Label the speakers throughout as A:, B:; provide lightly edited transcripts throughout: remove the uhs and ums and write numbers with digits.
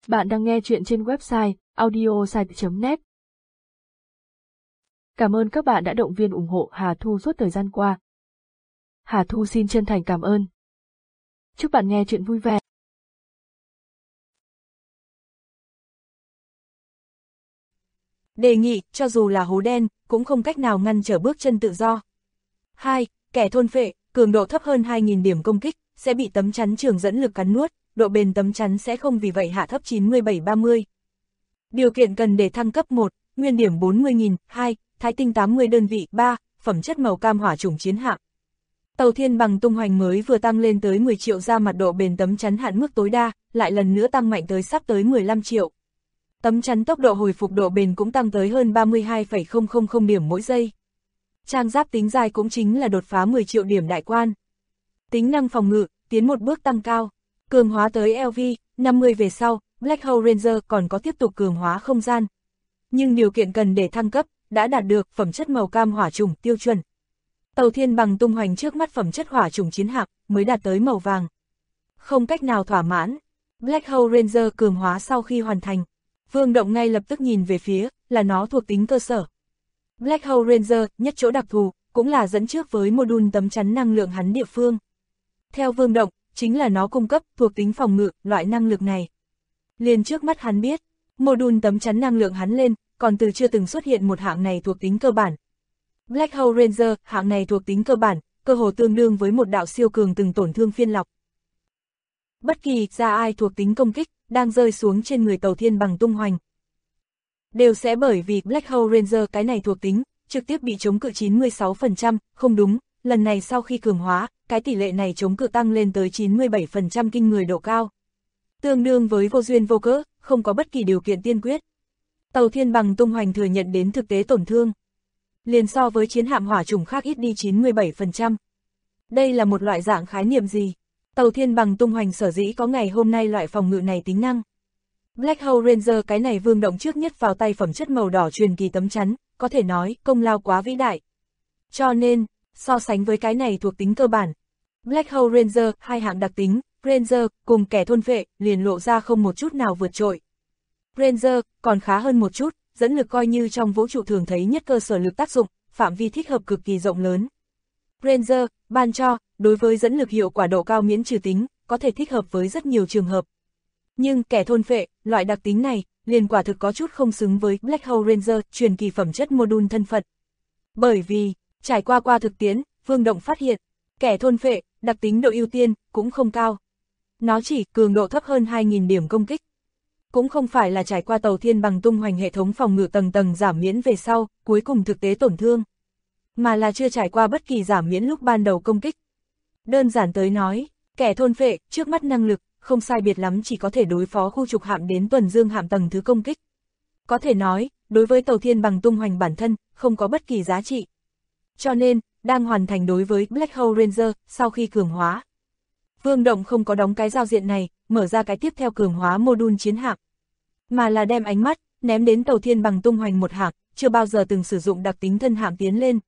A: Bạn đang nghe chuyện trên website audiosite.net. Cảm ơn các bạn đã động viên ủng hộ Hà Thu suốt thời gian qua. Hà Thu xin chân thành cảm ơn. Chúc bạn nghe chuyện vui vẻ.
B: Đề nghị, cho dù là hố đen, cũng không cách nào ngăn trở bước chân tự do. 2. Kẻ thôn phệ, cường độ thấp hơn 2.000 điểm công kích, sẽ bị tấm chắn trường dẫn lực cắn nuốt, độ bền tấm chắn sẽ không vì vậy hạ thấp 97-30. Điều kiện cần để thăng cấp 1, nguyên điểm 40.000, 2, thái tinh 80 đơn vị, 3, phẩm chất màu cam hỏa chủng chiến hạm. Tàu thiên bằng tung hoành mới vừa tăng lên tới 10 triệu ra mặt độ bền tấm chắn hạn mức tối đa, lại lần nữa tăng mạnh tới sắp tới 15 triệu. Tấm chắn tốc độ hồi phục độ bền cũng tăng tới hơn 32,000 điểm mỗi giây. Trang giáp tính dài cũng chính là đột phá 10 triệu điểm đại quan. Tính năng phòng ngự, tiến một bước tăng cao, cường hóa tới LV, 50 về sau, Black Hole Ranger còn có tiếp tục cường hóa không gian. Nhưng điều kiện cần để thăng cấp, đã đạt được phẩm chất màu cam hỏa chủng tiêu chuẩn. Tàu thiên bằng tung hoành trước mắt phẩm chất hỏa chủng chiến hạm mới đạt tới màu vàng. Không cách nào thỏa mãn. Black Hole Ranger cường hóa sau khi hoàn thành, Vương Động ngay lập tức nhìn về phía, là nó thuộc tính cơ sở. Black Hole Ranger, nhất chỗ đặc thù, cũng là dẫn trước với module tấm chắn năng lượng hắn địa phương. Theo Vương Động, chính là nó cung cấp thuộc tính phòng ngự, loại năng lực này. Liền trước mắt hắn biết, module tấm chắn năng lượng hắn lên, còn từ chưa từng xuất hiện một hạng này thuộc tính cơ bản. Black Hole Ranger, hạng này thuộc tính cơ bản, cơ hồ tương đương với một đạo siêu cường từng tổn thương phiên lọc. Bất kỳ ra ai thuộc tính công kích, đang rơi xuống trên người tàu thiên bằng tung hoành, đều sẽ bởi vì Black Hole Ranger cái này thuộc tính, trực tiếp bị chống cự 96%, không đúng, lần này sau khi cường hóa, cái tỷ lệ này chống cự tăng lên tới 97% kinh người độ cao. Tương đương với vô duyên vô cớ, không có bất kỳ điều kiện tiên quyết. Tàu thiên bằng tung hoành thừa nhận đến thực tế tổn thương, liền so với chiến hạm hỏa chủng khác ít đi 97%. Đây là một loại dạng khái niệm gì? Tàu thiên bằng tung hoành sở dĩ có ngày hôm nay loại phòng ngự này tính năng. Black Hole Ranger cái này Vương Động trước nhất vào tay phẩm chất màu đỏ truyền kỳ tấm chắn, có thể nói công lao quá vĩ đại. Cho nên, so sánh với cái này thuộc tính cơ bản, Black Hole Ranger, hai hạng đặc tính, Ranger cùng kẻ thôn phệ, liền lộ ra không một chút nào vượt trội. Ranger còn khá hơn một chút, dẫn lực coi như trong vũ trụ thường thấy nhất cơ sở lực tác dụng, phạm vi thích hợp cực kỳ rộng lớn. Ranger, ban cho, đối với dẫn lực hiệu quả độ cao miễn trừ tính, có thể thích hợp với rất nhiều trường hợp. Nhưng kẻ thôn phệ, loại đặc tính này, liền quả thực có chút không xứng với Black Hole Ranger truyền kỳ phẩm chất module thân phận. Bởi vì, trải qua thực tiễn, Vương Động phát hiện, kẻ thôn phệ, đặc tính độ ưu tiên, cũng không cao. Nó chỉ cường độ thấp hơn 2.000 điểm công kích. Cũng không phải là trải qua tàu thiên bằng tung hoành hệ thống phòng ngự tầng tầng giảm miễn về sau, cuối cùng thực tế tổn thương. Mà là chưa trải qua bất kỳ giảm miễn lúc ban đầu công kích. Đơn giản tới nói, kẻ thôn phệ, trước mắt năng lực, không sai biệt lắm chỉ có thể đối phó khu trục hạm đến tuần dương hạm tầng thứ công kích. Có thể nói, đối với tàu thiên bằng tung hoành bản thân, không có bất kỳ giá trị. Cho nên, đang hoàn thành đối với Black Hole Ranger, sau khi cường hóa. Vương Động không có đóng cái giao diện này, mở ra cái tiếp theo cường hóa module chiến hạm. Mà là đem ánh mắt, ném đến tàu thiên bằng tung hoành một hạng, chưa bao giờ từng sử dụng đặc tính thân hạm tiến lên.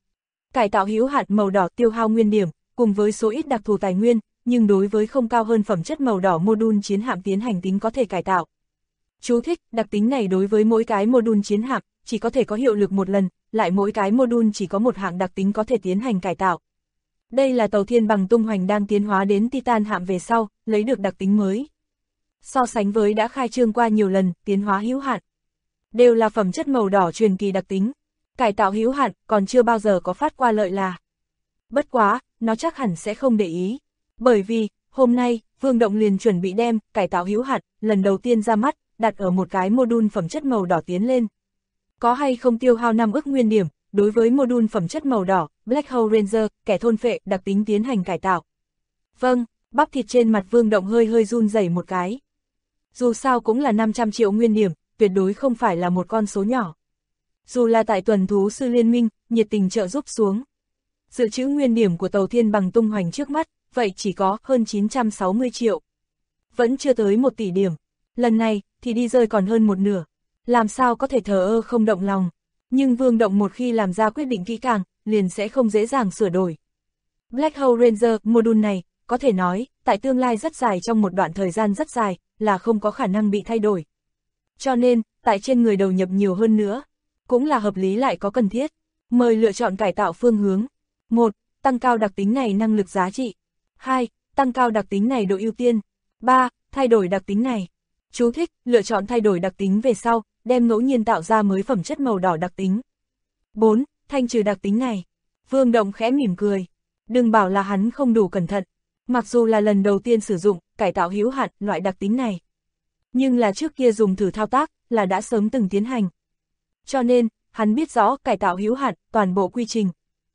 B: Cải tạo hữu hạn màu đỏ tiêu hao nguyên điểm, cùng với số ít đặc thù tài nguyên, nhưng đối với không cao hơn phẩm chất màu đỏ module chiến hạm tiến hành tính có thể cải tạo. Chú thích, đặc tính này đối với mỗi cái module chiến hạm, chỉ có thể có hiệu lực một lần, lại mỗi cái module chỉ có một hạng đặc tính có thể tiến hành cải tạo. Đây là tàu thiên bằng tung hoành đang tiến hóa đến Titan hạm về sau, lấy được đặc tính mới. So sánh với đã khai trương qua nhiều lần, tiến hóa hữu hạn, đều là phẩm chất màu đỏ truyền kỳ đặc tính. Cải tạo hữu hạn còn chưa bao giờ có phát qua lợi là. Bất quá, nó chắc hẳn sẽ không để ý. Bởi vì, hôm nay, Vương Động liền chuẩn bị đem cải tạo hữu hạn, lần đầu tiên ra mắt, đặt ở một cái module phẩm chất màu đỏ tiến lên. Có hay không tiêu hao 5 ức nguyên điểm, đối với module phẩm chất màu đỏ, Black Hole Ranger, kẻ thôn phệ, đặc tính tiến hành cải tạo. Vâng, bắp thịt trên mặt Vương Động hơi run rẩy một cái. Dù sao cũng là 500 triệu nguyên điểm, tuyệt đối không phải là một con số nhỏ. Dù là tại tuần thú sư liên minh, nhiệt tình trợ giúp xuống. Dự trữ nguyên điểm của tàu thiên bằng tung hoành trước mắt, vậy chỉ có hơn 960 triệu. Vẫn chưa tới 1 tỷ điểm. Lần này, thì đi rơi còn hơn một nửa. Làm sao có thể thờ ơ không động lòng. Nhưng Vương Động một khi làm ra quyết định kỹ càng, liền sẽ không dễ dàng sửa đổi. Black Hole Ranger module này, có thể nói, tại tương lai rất dài trong một đoạn thời gian rất dài, là không có khả năng bị thay đổi. Cho nên, tại trên người đầu nhập nhiều hơn nữa, cũng là hợp lý lại có cần thiết. Mời lựa chọn cải tạo phương hướng. 1. Tăng cao đặc tính này năng lực giá trị. 2. Tăng cao đặc tính này độ ưu tiên. 3. Thay đổi đặc tính này. Chú thích, lựa chọn thay đổi đặc tính về sau, đem ngẫu nhiên tạo ra mới phẩm chất màu đỏ đặc tính. 4. Thanh trừ đặc tính này. Vương Động khẽ mỉm cười. Đừng bảo là hắn không đủ cẩn thận. Mặc dù là lần đầu tiên sử dụng, cải tạo hữu hạn, loại đặc tính này. Nhưng là trước kia dùng thử thao tác, là đã sớm từng tiến hành. Cho nên, hắn biết rõ cải tạo hữu hạn, toàn bộ quy trình.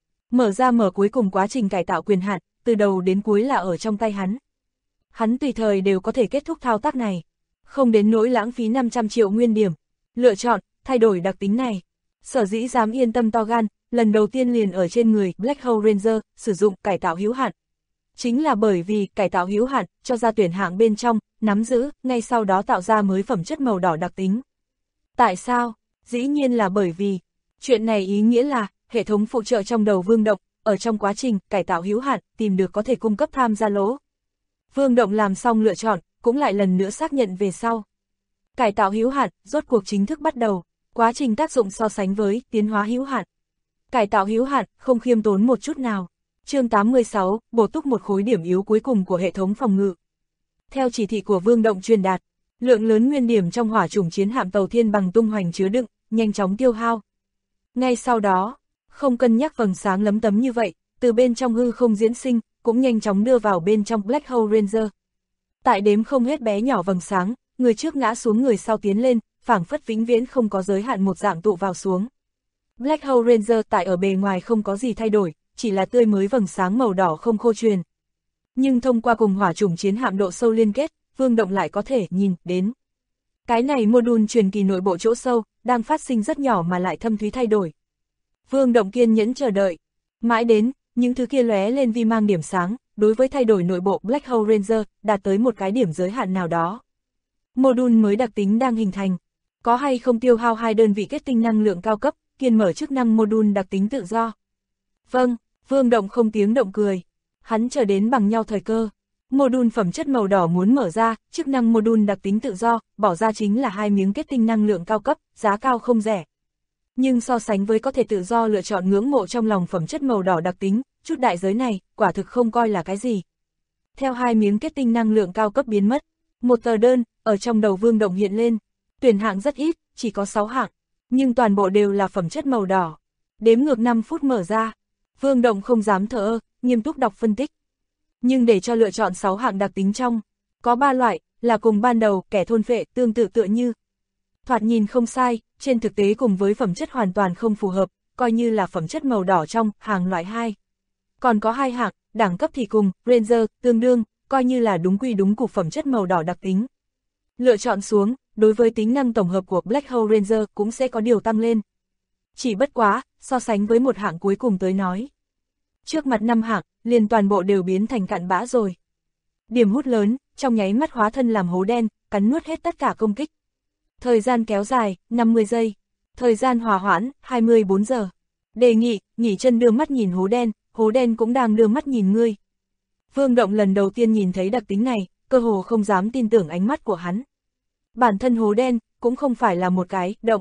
B: Mở cuối cùng quá trình cải tạo quyền hạn, từ đầu đến cuối là ở trong tay hắn. Hắn tùy thời đều có thể kết thúc thao tác này. Không đến nỗi lãng phí 500 triệu nguyên điểm. Lựa chọn, thay đổi đặc tính này. Sở dĩ dám yên tâm to gan, lần đầu tiên liền ở trên người Black Hole Ranger, sử dụng cải tạo hữu hạn. Chính là bởi vì cải tạo hữu hạn, cho ra tuyển hạng bên trong, nắm giữ, ngay sau đó tạo ra mới phẩm chất màu đỏ đặc tính. Tại sao? Dĩ nhiên là bởi vì, chuyện này ý nghĩa là, hệ thống phụ trợ trong đầu Vương Động, ở trong quá trình cải tạo hữu hạn, tìm được có thể cung cấp tham gia lỗ. Vương Động làm xong lựa chọn, cũng lại lần nữa xác nhận về sau. Cải tạo hữu hạn, rốt cuộc chính thức bắt đầu, quá trình tác dụng so sánh với tiến hóa hữu hạn. Cải tạo hữu hạn, không khiêm tốn một chút nào. Chương 86, bổ túc một khối điểm yếu cuối cùng của hệ thống phòng ngự. Theo chỉ thị của Vương Động truyền đạt, lượng lớn nguyên điểm trong hỏa chủng chiến hạm tàu Thiên Bằng tung hoành chứa đựng, nhanh chóng tiêu hao. Ngay sau đó, không cân nhắc vầng sáng lấm tấm như vậy, từ bên trong hư không diễn sinh, cũng nhanh chóng đưa vào bên trong Black Hole Ranger. Tại đếm không hết bé nhỏ vầng sáng, người trước ngã xuống người sau tiến lên, phảng phất vĩnh viễn không có giới hạn một dạng tụ vào xuống. Black Hole Ranger tại ở bề ngoài không có gì thay đổi, chỉ là tươi mới vầng sáng màu đỏ không khô truyền. Nhưng thông qua cùng hỏa chủng chiến hạm độ sâu liên kết, Vương Động lại có thể nhìn đến. Cái này module truyền kỳ nội bộ chỗ sâu, đang phát sinh rất nhỏ mà lại thâm thúy thay đổi. Vương Động kiên nhẫn chờ đợi. Mãi đến, những thứ kia lóe lên vi mang điểm sáng, đối với thay đổi nội bộ Black Hole Ranger, đạt tới một cái điểm giới hạn nào đó. Module mới đặc tính đang hình thành. Có hay không tiêu hao 2 đơn vị kết tinh năng lượng cao cấp, kiên mở chức năng module đặc tính tự do. Vâng, Vương Động không tiếng động cười. Hắn chờ đến bằng nhau thời cơ. Module phẩm chất màu đỏ muốn mở ra, chức năng module đặc tính tự do, bỏ ra chính là 2 miếng kết tinh năng lượng cao cấp, giá cao không rẻ. Nhưng so sánh với có thể tự do lựa chọn ngưỡng mộ trong lòng phẩm chất màu đỏ đặc tính, chút đại giới này, quả thực không coi là cái gì. Theo 2 miếng kết tinh năng lượng cao cấp biến mất, một tờ đơn, ở trong đầu Vương Động hiện lên. Tuyển hạng rất ít, chỉ có 6 hạng, nhưng toàn bộ đều là phẩm chất màu đỏ. Đếm ngược 5 phút mở ra. Vương Động không dám thờ ơ, nghiêm túc đọc phân tích. Nhưng để cho lựa chọn 6 hạng đặc tính trong, có 3 loại, là cùng ban đầu, kẻ thôn phệ, tương tự tựa như. Thoạt nhìn không sai, trên thực tế cùng với phẩm chất hoàn toàn không phù hợp, coi như là phẩm chất màu đỏ trong, hàng loại 2. Còn có 2 hạng, đẳng cấp thì cùng, Ranger, tương đương, coi như là đúng quy đúng cục phẩm chất màu đỏ đặc tính. Lựa chọn xuống, đối với tính năng tổng hợp của Black Hole Ranger cũng sẽ có điều tăng lên. Chỉ bất quá, so sánh với một hạng cuối cùng tới nói. Trước mặt 5 hạng, liền toàn bộ đều biến thành cặn bã rồi. Điểm hút lớn, trong nháy mắt hóa thân làm hố đen, cắn nuốt hết tất cả công kích. Thời gian kéo dài, 50 giây. Thời gian hòa hoãn, 24 giờ. Đề nghị, nghỉ chân đưa mắt nhìn hố đen cũng đang đưa mắt nhìn ngươi. Vương Động lần đầu tiên nhìn thấy đặc tính này, cơ hồ không dám tin tưởng ánh mắt của hắn. Bản thân hố đen, cũng không phải là một cái động,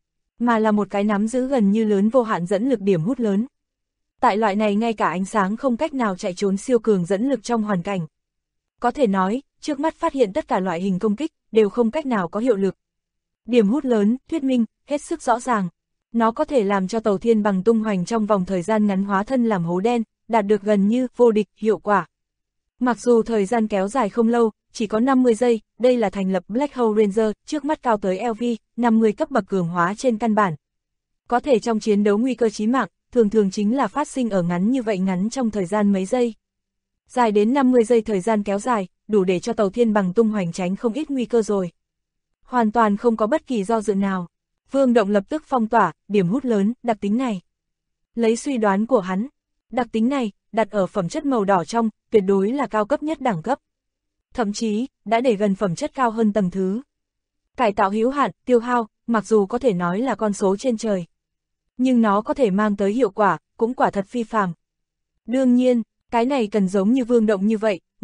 B: mà là một cái nắm giữ gần như lớn vô hạn dẫn lực điểm hút lớn. Tại loại này ngay cả ánh sáng không cách nào chạy trốn siêu cường dẫn lực trong hoàn cảnh. Có thể nói, trước mắt phát hiện tất cả loại hình công kích, đều không cách nào có hiệu lực. Điểm hút lớn, thuyết minh, hết sức rõ ràng. Nó có thể làm cho tàu Thiên Bằng tung hoành trong vòng thời gian ngắn hóa thân làm hố đen, đạt được gần như vô địch hiệu quả. Mặc dù thời gian kéo dài không lâu, chỉ có 50 giây, đây là thành lập Black Hole Ranger, trước mắt cao tới LV, 50 cấp bậc cường hóa trên căn bản. Có thể trong chiến đấu nguy cơ chí mạng, thường thường chính là phát sinh ở ngắn như vậy ngắn trong thời gian mấy giây. Dài đến 50 giây thời gian kéo dài, đủ để cho tàu Thiên Bằng tung hoành tránh không ít nguy cơ rồi. Hoàn toàn không có bất kỳ do dự nào. Vương Động lập tức phong tỏa, điểm hút lớn, đặc tính này. Lấy suy đoán của hắn, đặc tính này, đặt ở phẩm chất màu đỏ trong, tuyệt đối là cao cấp nhất đẳng cấp. Thậm chí, đã để gần phẩm chất cao hơn tầng thứ. Cải tạo hữu hạn, tiêu hao, mặc dù có thể nói là con số trên trời. Nhưng nó có thể mang tới hiệu quả, cũng quả thật phi phàm. Đương nhiên, cái này cần giống như Vương Động như vậy,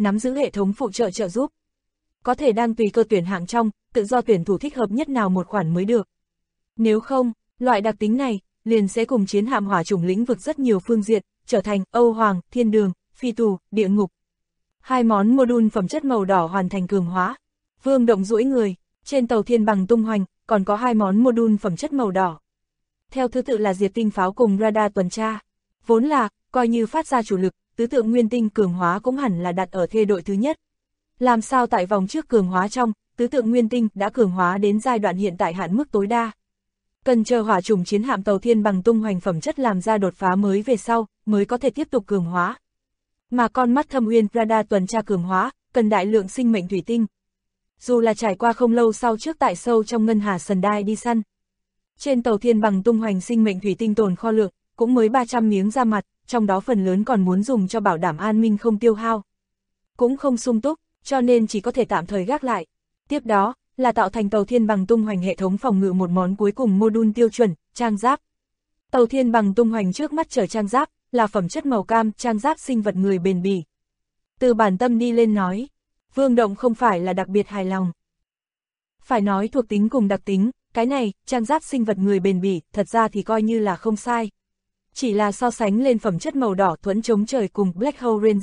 B: nắm giữ hệ thống phụ trợ trợ giúp. Có thể đang tùy cơ tuyển hạng trong, tự do tuyển thủ thích hợp nhất nào một khoản mới được. Nếu không, loại đặc tính này liền sẽ cùng chiến hạm hỏa chủng lĩnh vực rất nhiều phương diện, trở thành Âu Hoàng, Thiên Đường, Phi Tù, Địa Ngục. 2 món module phẩm chất màu đỏ hoàn thành cường hóa. Vương Động duỗi người, trên tàu thiên bằng tung hoành, còn có 2 món module phẩm chất màu đỏ. Theo thứ tự là diệt tinh pháo cùng radar tuần tra. Vốn là, coi như phát ra chủ lực, tứ tượng nguyên tinh cường hóa cũng hẳn là đặt ở thê đội thứ nhất. Làm sao tại vòng trước cường hóa trong, tứ tượng nguyên tinh đã cường hóa đến giai đoạn hiện tại hạn mức tối đa. Cần chờ hỏa chủng chiến hạm tàu thiên bằng tung hoành phẩm chất làm ra đột phá mới về sau, mới có thể tiếp tục cường hóa. Mà con mắt thâm uyên radar tuần tra cường hóa, cần đại lượng sinh mệnh thủy tinh. Dù là trải qua không lâu sau trước tại sâu trong ngân hà sần đai đi săn. Trên tàu thiên bằng tung hoành sinh mệnh thủy tinh tồn kho lượng, cũng mới 300 miếng ra mặt, trong đó phần lớn còn muốn dùng cho bảo đảm an ninh không tiêu hao. Cũng không sung túc, cho nên chỉ có thể tạm thời gác lại. Tiếp đó, là tạo thành tàu thiên bằng tung hoành hệ thống phòng ngự một món cuối cùng module tiêu chuẩn, trang giáp. Tàu thiên bằng tung hoành trước mắt chở trang giáp, là phẩm chất màu cam, trang giáp sinh vật người bền bỉ. Từ bản tâm đi lên nói, Vương Động không phải là đặc biệt hài lòng. Phải nói thuộc tính cùng đặc tính, cái này, trang giáp sinh vật người bền bỉ, thật ra thì coi như là không sai. Chỉ là so sánh lên phẩm chất màu đỏ thuẫn chống trời cùng Black Hole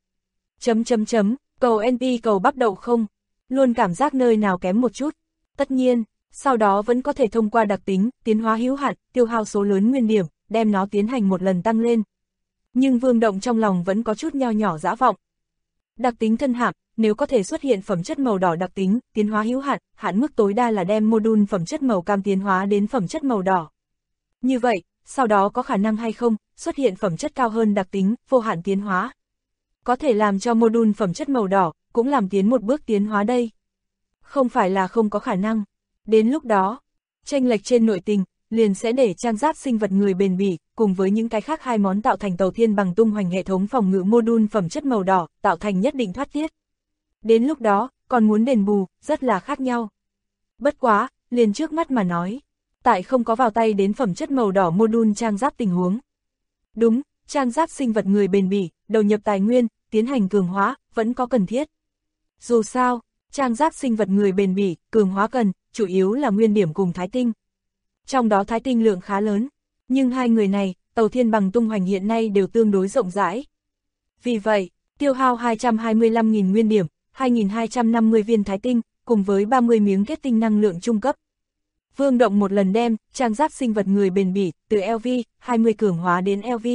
B: Ranger. Cầu NP cầu bắp đậu không? Luôn cảm giác nơi nào kém một chút. Tất nhiên, sau đó vẫn có thể thông qua đặc tính, tiến hóa hữu hạn, tiêu hao số lớn nguyên điểm, đem nó tiến hành một lần tăng lên. Nhưng Vương Động trong lòng vẫn có chút nho nhỏ dã vọng. Đặc tính thân hạm, nếu có thể xuất hiện phẩm chất màu đỏ đặc tính, tiến hóa hữu hạn, hạn mức tối đa là đem module phẩm chất màu cam tiến hóa đến phẩm chất màu đỏ. Như vậy, sau đó có khả năng hay không, xuất hiện phẩm chất cao hơn đặc tính, vô hạn tiến hóa. Có thể làm cho module phẩm chất màu đỏ, cũng làm tiến một bước tiến hóa đây. Không phải là không có khả năng. Đến lúc đó, chênh lệch trên nội tình, liền sẽ để trang giáp sinh vật người bền bỉ, cùng với những cái khác 2 món tạo thành tàu thiên bằng tung hoành hệ thống phòng ngự module phẩm chất màu đỏ, tạo thành nhất định thoát tiết. Đến lúc đó, còn muốn đền bù, rất là khác nhau. Bất quá, liền trước mắt mà nói, tại không có vào tay đến phẩm chất màu đỏ module trang giáp tình huống. Đúng, trang giáp sinh vật người bền bỉ, đầu nhập tài nguyên, tiến hành cường hóa, vẫn có cần thiết. Dù sao, trang giáp sinh vật người bền bỉ, cường hóa cần, chủ yếu là nguyên điểm cùng thái tinh. Trong đó thái tinh lượng khá lớn, nhưng 2 người này, tàu thiên bằng tung hoành hiện nay đều tương đối rộng rãi. Vì vậy, tiêu hao 225.000 nguyên điểm, 2.250 viên thái tinh, cùng với 30 miếng kết tinh năng lượng trung cấp. Vương Động một lần đem, trang giáp sinh vật người bền bỉ, từ LV, 20 cường hóa đến LV.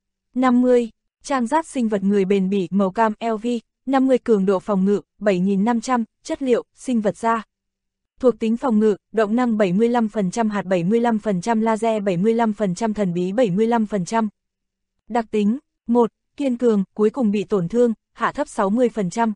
B: 50, trang giáp sinh vật người bền bỉ màu cam LV, 50 cường độ phòng ngự, 7.500, chất liệu, sinh vật da. Thuộc tính phòng ngự, động năng 75%, hạt 75%, laser 75%, thần bí 75%. Đặc tính, 1, kiên cường, cuối cùng bị tổn thương, hạ thấp 60%.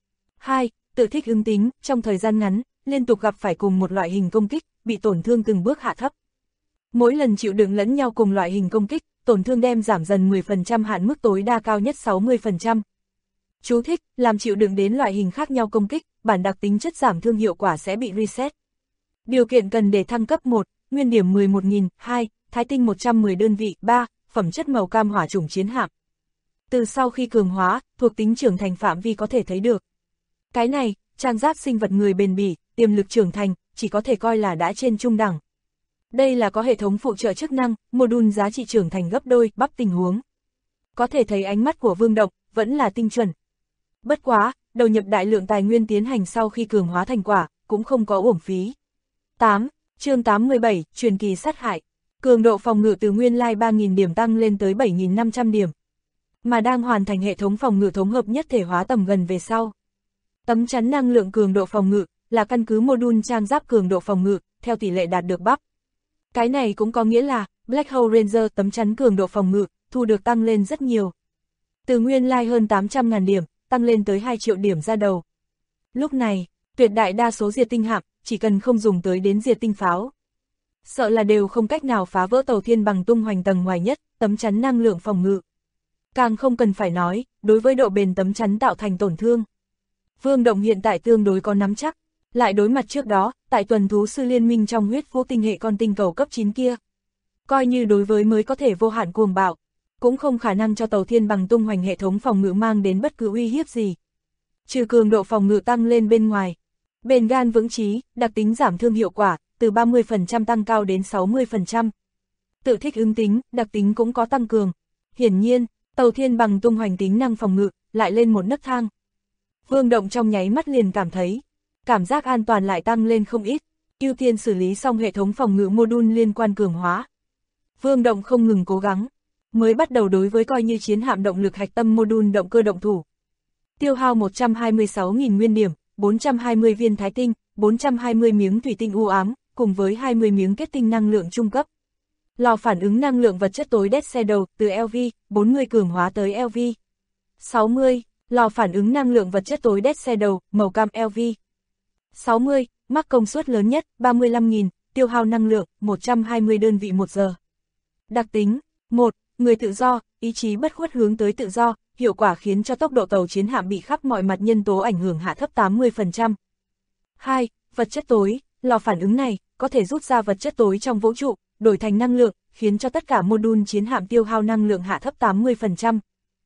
B: 2, tự thích ứng tính, trong thời gian ngắn, liên tục gặp phải cùng một loại hình công kích, bị tổn thương từng bước hạ thấp. Mỗi lần chịu đựng lẫn nhau cùng loại hình công kích, tổn thương đem giảm dần 10%, hạn mức tối đa cao nhất 60%. Chú thích, làm chịu đựng đến loại hình khác nhau công kích, bản đặc tính chất giảm thương hiệu quả sẽ bị reset. Điều kiện cần để thăng cấp 1, nguyên điểm 11.000, 2, thái tinh 110 đơn vị, 3, phẩm chất màu cam hỏa chủng chiến hạm. Từ sau khi cường hóa, thuộc tính trưởng thành phạm vi có thể thấy được. Cái này, trang giáp sinh vật người bền bỉ, tiềm lực trưởng thành, chỉ có thể coi là đã trên trung đẳng. Đây là có hệ thống phụ trợ chức năng, module giá trị trưởng thành gấp đôi, bắp tình huống. Có thể thấy ánh mắt của Vương Động, vẫn là tinh chuẩn. Bất quá, đầu nhập đại lượng tài nguyên tiến hành sau khi cường hóa thành quả, cũng không có uổng phí. 8. Chương 87, truyền kỳ sát hại. Cường độ phòng ngự từ nguyên lai 3.000 điểm tăng lên tới 7.500 điểm. Mà đang hoàn thành hệ thống phòng ngự thống hợp nhất thể hóa tầm gần về sau. Tấm chắn năng lượng cường độ phòng ngự, là căn cứ module trang giáp cường độ phòng ngự, theo tỷ lệ đạt được bắp. Cái này cũng có nghĩa là, Black Hole Ranger tấm chắn cường độ phòng ngự, thu được tăng lên rất nhiều. Từ nguyên lai hơn 800.000 điểm, tăng lên tới 2 triệu điểm ra đầu. Lúc này, tuyệt đại đa số diệt tinh hạm, chỉ cần không dùng tới đến diệt tinh pháo. Sợ là đều không cách nào phá vỡ tàu thiên bằng tung hoành tầng ngoài nhất, tấm chắn năng lượng phòng ngự. Càng không cần phải nói, đối với độ bền tấm chắn tạo thành tổn thương. Vương Động hiện tại tương đối có nắm chắc, lại đối mặt trước đó, tại tuần thú sư liên minh trong huyết vũ tinh hệ con tinh cầu cấp 9 kia. Coi như đối với mới có thể vô hạn cuồng bạo, cũng không khả năng cho tàu thiên bằng tung hoành hệ thống phòng ngự mang đến bất cứ uy hiếp gì. Trừ cường độ phòng ngự tăng lên bên ngoài, bền gan vững chí, đặc tính giảm thương hiệu quả, từ 30% tăng cao đến 60%. Tự thích ứng tính, đặc tính cũng có tăng cường. Hiển nhiên, Tàu Thiên Bằng tung hoành tính năng phòng ngự, lại lên một nấc thang. Vương Động trong nháy mắt liền cảm thấy, cảm giác an toàn lại tăng lên không ít, ưu tiên xử lý xong hệ thống phòng ngự module liên quan cường hóa. Vương Động không ngừng cố gắng, mới bắt đầu đối với coi như chiến hạm động lực hạch tâm module động cơ động thủ. Tiêu hao 126.000 nguyên điểm, 420 viên thái tinh, 420 miếng thủy tinh u ám, cùng với 20 miếng kết tinh năng lượng trung cấp. Lò phản ứng năng lượng vật chất tối Dead Shadow từ LV, 40 cường hóa tới LV. 60. Lò phản ứng năng lượng vật chất tối Dead Shadow, màu cam LV. 60. Mắc công suất lớn nhất, 35.000, tiêu hao năng lượng, 120 đơn vị 1 giờ. Đặc tính 1. Người tự do, ý chí bất khuất hướng tới tự do, hiệu quả khiến cho tốc độ tàu chiến hạm bị khắp mọi mặt nhân tố ảnh hưởng hạ thấp 80%. 2. Vật chất tối, lò phản ứng này có thể rút ra vật chất tối trong vũ trụ, đổi thành năng lượng, khiến cho tất cả module chiến hạm tiêu hao năng lượng hạ thấp 80%.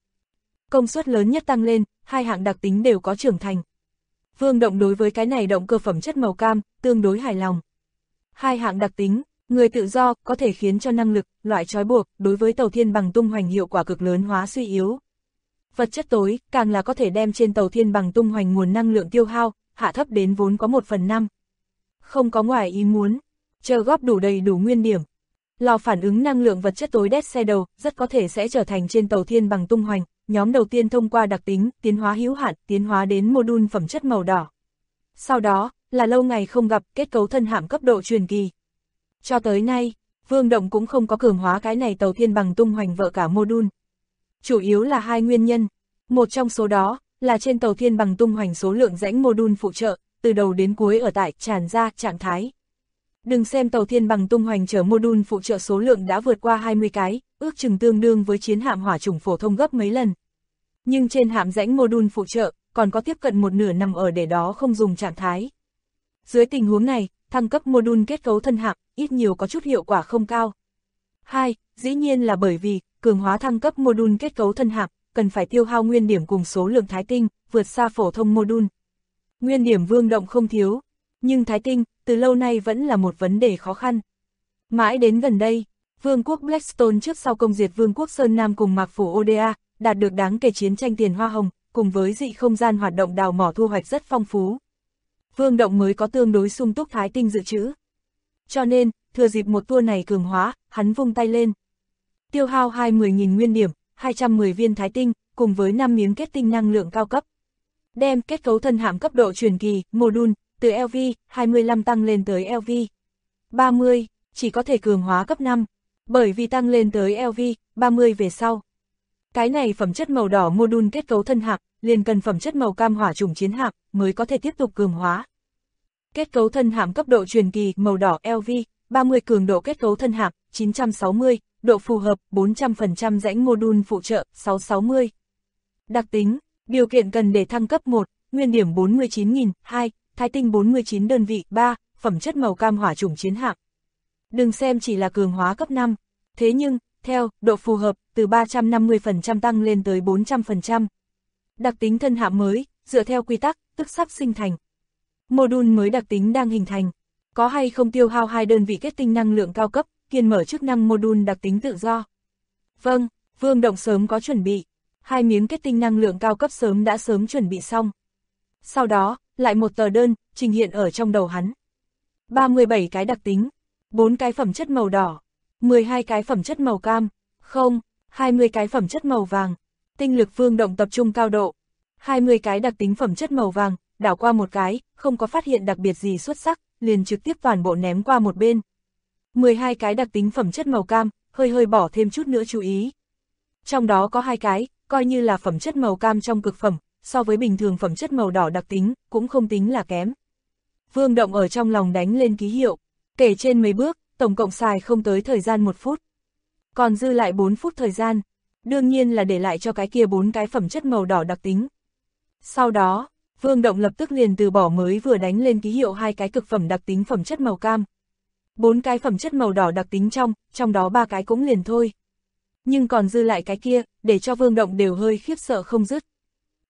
B: Công suất lớn nhất tăng lên, hai hạng đặc tính đều có trưởng thành. Vương Động đối với cái này động cơ phẩm chất màu cam, tương đối hài lòng. Hai hạng đặc tính, người tự do có thể khiến cho năng lực, loại trói buộc, đối với Tàu Thiên Bằng tung hoành hiệu quả cực lớn hóa suy yếu. Vật chất tối, càng là có thể đem trên Tàu Thiên Bằng tung hoành nguồn năng lượng tiêu hao, hạ thấp đến vốn có 1/5. Không có ngoài ý muốn, chờ góp đủ đầy đủ nguyên điểm. Lò phản ứng năng lượng vật chất tối Dead Shadow rất có thể sẽ trở thành trên Tàu Thiên Bằng tung hoành, nhóm đầu tiên thông qua đặc tính, tiến hóa hữu hạn, tiến hóa đến module phẩm chất màu đỏ. Sau đó, là lâu ngày không gặp kết cấu thân hạm cấp độ truyền kỳ. Cho tới nay, Vương Động cũng không có cường hóa cái này Tàu Thiên Bằng tung hoành vợ cả module. Chủ yếu là hai nguyên nhân, một trong số đó, là trên Tàu Thiên Bằng tung hoành số lượng rãnh module phụ trợ, từ đầu đến cuối ở tại tràn ra trạng thái. Đừng xem Tàu Thiên Bằng tung hoành chở module phụ trợ số lượng đã vượt qua 20 cái, ước chừng tương đương với chiến hạm hỏa chủng phổ thông gấp mấy lần. Nhưng trên hạm rãnh module phụ trợ, còn có tiếp cận một nửa nằm ở để đó không dùng trạng thái. Dưới tình huống này, thăng cấp module kết cấu thân hạm, ít nhiều có chút hiệu quả không cao. 2. Dĩ nhiên là bởi vì, cường hóa thăng cấp module kết cấu thân hạm, cần phải tiêu hao nguyên điểm cùng số lượng thái tinh, vượt xa phổ thông module. Nguyên điểm Vương Động không thiếu, nhưng thái tinh, từ lâu nay vẫn là một vấn đề khó khăn. Mãi đến gần đây, Vương quốc Blackstone trước sau công diệt Vương quốc Sơn Nam cùng Mạc Phủ Oda, đạt được đáng kể chiến tranh tiền hoa hồng, cùng với dị không gian hoạt động đào mỏ thu hoạch rất phong phú. Vương Động mới có tương đối sung túc thái tinh dự trữ. Cho nên, thừa dịp một tour này cường hóa, hắn vung tay lên. Tiêu hao 20.000 nguyên điểm, 210 viên thái tinh, cùng với 5 miếng kết tinh năng lượng cao cấp. Đem kết cấu thân hạm cấp độ truyền kỳ, module, từ LV 25 tăng lên tới LV 30, chỉ có thể cường hóa cấp 5, bởi vì tăng lên tới LV 30 về sau. Cái này phẩm chất màu đỏ module kết cấu thân hạm, liền cần phẩm chất màu cam hỏa chủng chiến hạm, mới có thể tiếp tục cường hóa. Kết cấu thân hạm cấp độ truyền kỳ, màu đỏ LV 30 cường độ kết cấu thân hạm, 960, độ phù hợp, 400% rãnh module phụ trợ, 660. Đặc tính, điều kiện cần để thăng cấp 1, nguyên điểm 49.000, 2, thái tinh 49 đơn vị, 3, phẩm chất màu cam hỏa chủng chiến hạm. Đừng xem chỉ là cường hóa cấp 5, thế nhưng, theo, độ phù hợp, từ 350% tăng lên tới 400%. Đặc tính thân hạm mới, dựa theo quy tắc, tức sắp sinh thành. Module mới đặc tính đang hình thành, có hay không tiêu hao 2 đơn vị kết tinh năng lượng cao cấp, kiên mở chức năng module đặc tính tự do. Vâng, Vương Động sớm có chuẩn bị, 2 miếng kết tinh năng lượng cao cấp đã sớm chuẩn bị xong. Sau đó, lại một tờ đơn, trình hiện ở trong đầu hắn. 37 cái đặc tính, 4 cái phẩm chất màu đỏ, 12 cái phẩm chất màu cam, 20 cái phẩm chất màu vàng. Tinh lực Vương Động tập trung cao độ. 20 cái đặc tính phẩm chất màu vàng, đảo qua một cái, không có phát hiện đặc biệt gì xuất sắc, liền trực tiếp toàn bộ ném qua một bên. 12 cái đặc tính phẩm chất màu cam, hơi bỏ thêm chút nữa chú ý. Trong đó có 2 cái, coi như là phẩm chất màu cam trong cực phẩm, so với bình thường phẩm chất màu đỏ đặc tính, cũng không tính là kém. Vương Động ở trong lòng đánh lên ký hiệu, kể trên mấy bước, tổng cộng xài không tới thời gian 1 phút. Còn dư lại 4 phút thời gian, đương nhiên là để lại cho cái kia 4 cái phẩm chất màu đỏ đặc tính. Sau đó, Vương Động lập tức liền từ bỏ mới vừa đánh lên ký hiệu 2 cái cực phẩm đặc tính phẩm chất màu cam. 4 cái phẩm chất màu đỏ đặc tính trong đó 3 cái cũng liền thôi. Nhưng còn dư lại cái kia, để cho Vương Động đều hơi khiếp sợ không dứt.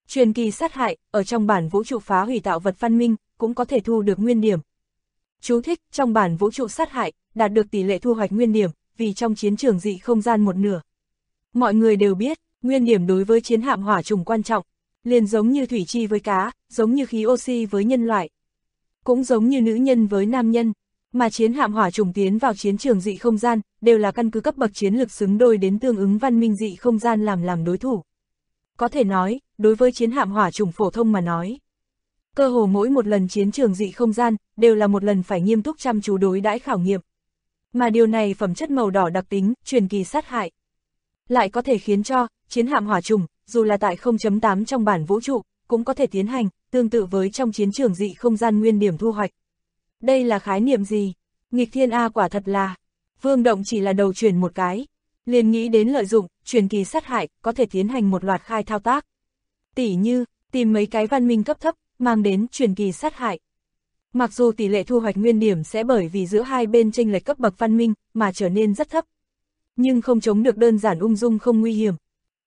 B: Truyền kỳ sát hại, ở trong bản vũ trụ phá hủy tạo vật văn minh, cũng có thể thu được nguyên điểm. Chú thích, trong bản vũ trụ sát hại, đạt được tỷ lệ thu hoạch nguyên điểm, vì trong chiến trường dị không gian một nửa. Mọi người đều biết, nguyên điểm đối với chiến hạm hỏa trùng quan trọng, liền giống như thủy chi với cá, giống như khí oxy với nhân loại. Cũng giống như nữ nhân với nam nhân, mà chiến hạm hỏa trùng tiến vào chiến trường dị không gian, đều là căn cứ cấp bậc chiến lực xứng đôi đến tương ứng văn minh dị không gian làm đối thủ. Có thể nói, đối với chiến hạm hỏa trùng phổ thông mà nói, cơ hồ mỗi một lần chiến trường dị không gian, đều là một lần phải nghiêm túc chăm chú đối đãi khảo nghiệm. Mà điều này phẩm chất màu đỏ đặc tính, truyền kỳ sát hại, lại có thể khiến cho chiến hạm hỏa trùng, dù là tại 0.8 trong bản vũ trụ, cũng có thể tiến hành, tương tự với trong chiến trường dị không gian nguyên điểm thu hoạch. Đây là khái niệm gì? Nghịch thiên A, quả thật là. Vương Động chỉ là đầu chuyển một cái, liền nghĩ đến lợi dụng truyền kỳ sát hại, có thể tiến hành một loạt khai thao tác. Tỉ như, tìm mấy cái văn minh cấp thấp, mang đến truyền kỳ sát hại. Mặc dù tỷ lệ thu hoạch nguyên điểm sẽ bởi vì giữa hai bên chênh lệch cấp bậc văn minh mà trở nên rất thấp, nhưng không chống được đơn giản ung dung không nguy hiểm.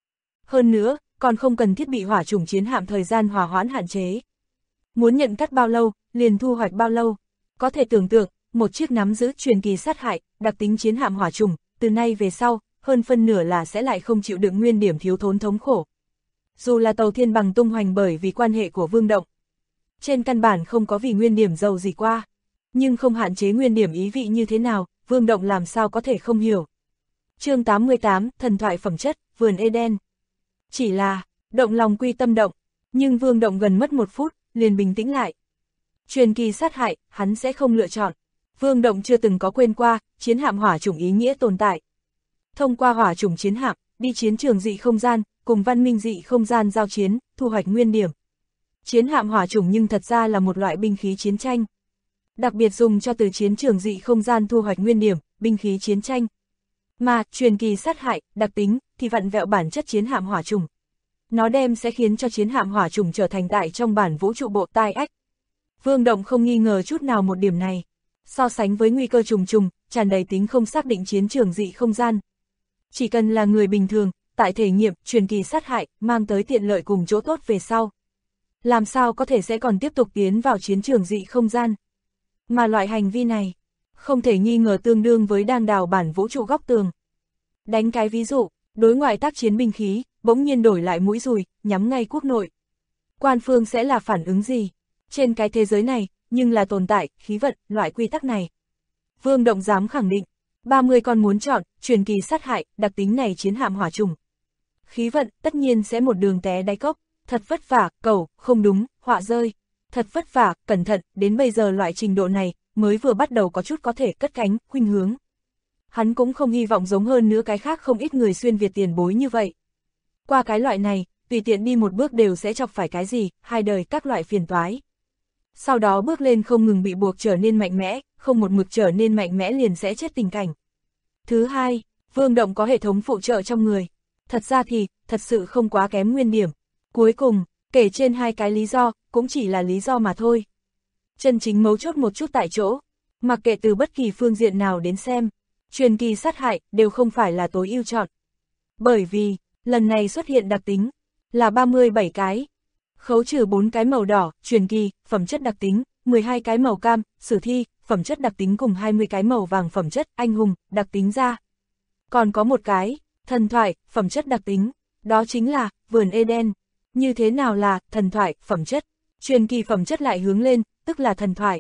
B: Hơn nữa, còn không cần thiết bị hỏa trùng chiến hạm thời gian hòa hoãn hạn chế. Muốn nhận cắt bao lâu, liền thu hoạch bao lâu. Có thể tưởng tượng, một chiếc nắm giữ truyền kỳ sát hại, đặc tính chiến hạm hỏa trùng, từ nay về sau, hơn phân nửa là sẽ lại không chịu đựng nguyên điểm thiếu thốn thống khổ. Dù là tàu thiên bằng tung hoành bởi vì quan hệ của Vương Động, trên căn bản không có vì nguyên điểm giàu gì qua, nhưng không hạn chế nguyên điểm ý vị như thế nào, Vương Động làm sao có thể không hiểu. Chương 88, thần thoại phẩm chất, vườn Eden. Chỉ là, động lòng quy tâm động, nhưng Vương Động gần mất 1 phút, liền bình tĩnh lại. Truyền kỳ sát hại, hắn sẽ không lựa chọn. Vương Động chưa từng có quên qua, chiến hạm hỏa chủng ý nghĩa tồn tại. Thông qua hỏa chủng chiến hạm, đi chiến trường dị không gian, cùng văn minh dị không gian giao chiến, thu hoạch nguyên điểm. Chiến hạm hỏa chủng nhưng thật ra là một loại binh khí chiến tranh. Đặc biệt dùng cho từ chiến trường dị không gian thu hoạch nguyên điểm, binh khí chiến tranh. Mà, truyền kỳ sát hại, đặc tính, thì vặn vẹo bản chất chiến hạm hỏa chủng. Nó sẽ khiến cho chiến hạm hỏa chủng trở thành tại trong bản vũ trụ bộ tai ách. Vương Động không nghi ngờ chút nào một điểm này. So sánh với nguy cơ trùng trùng, tràn đầy tính không xác định chiến trường dị không gian. Chỉ cần là người bình thường, tại thể nghiệm truyền kỳ sát hại, mang tới tiện lợi cùng chỗ tốt về sau. Làm sao có thể sẽ còn tiếp tục tiến vào chiến trường dị không gian. Mà loại hành vi này, không thể nghi ngờ tương đương với đang đào bản vũ trụ góc tường. Đánh cái ví dụ, đối ngoại tác chiến binh khí, bỗng nhiên đổi lại mũi dùi, nhắm ngay quốc nội. Quan phương sẽ là phản ứng gì? Trên cái thế giới này, nhưng là tồn tại, khí vận, loại quy tắc này. Vương Động dám khẳng định, 30 con muốn chọn, truyền kỳ sát hại, đặc tính này chiến hạm hỏa trùng. Khí vận, tất nhiên sẽ một đường té đáy cốc, thật vất vả, cầu, không đúng, họa rơi. Thật vất vả, cẩn thận, đến bây giờ loại trình độ này, mới vừa bắt đầu có chút có thể cất cánh, khuynh hướng. Hắn cũng không hy vọng giống hơn nữa cái khác không ít người xuyên Việt tiền bối như vậy. Qua cái loại này, tùy tiện đi một bước đều sẽ chọc phải cái gì, hai đời các loại phiền toái. Sau đó bước lên không ngừng bị buộc trở nên mạnh mẽ, không một mực trở nên mạnh mẽ liền sẽ chết tình cảnh. Thứ hai, Vương Động có hệ thống phụ trợ trong người. Thật ra thì, thật sự không quá kém nguyên điểm. Cuối cùng, kể trên hai cái lý do, cũng chỉ là lý do mà thôi. Chân chính mấu chốt một chút tại chỗ, mặc kệ từ bất kỳ phương diện nào đến xem, truyền kỳ sát hại đều không phải là tối ưu chọn. Bởi vì, lần này xuất hiện đặc tính, là 37 cái. Khấu trừ 4 cái màu đỏ, truyền kỳ, phẩm chất đặc tính, 12 cái màu cam, sử thi, phẩm chất đặc tính cùng 20 cái màu vàng phẩm chất, anh hùng, đặc tính ra. Còn có một cái, thần thoại, phẩm chất đặc tính, đó chính là, vườn Eden. Như thế nào là, thần thoại, phẩm chất? Truyền kỳ phẩm chất lại hướng lên, tức là thần thoại.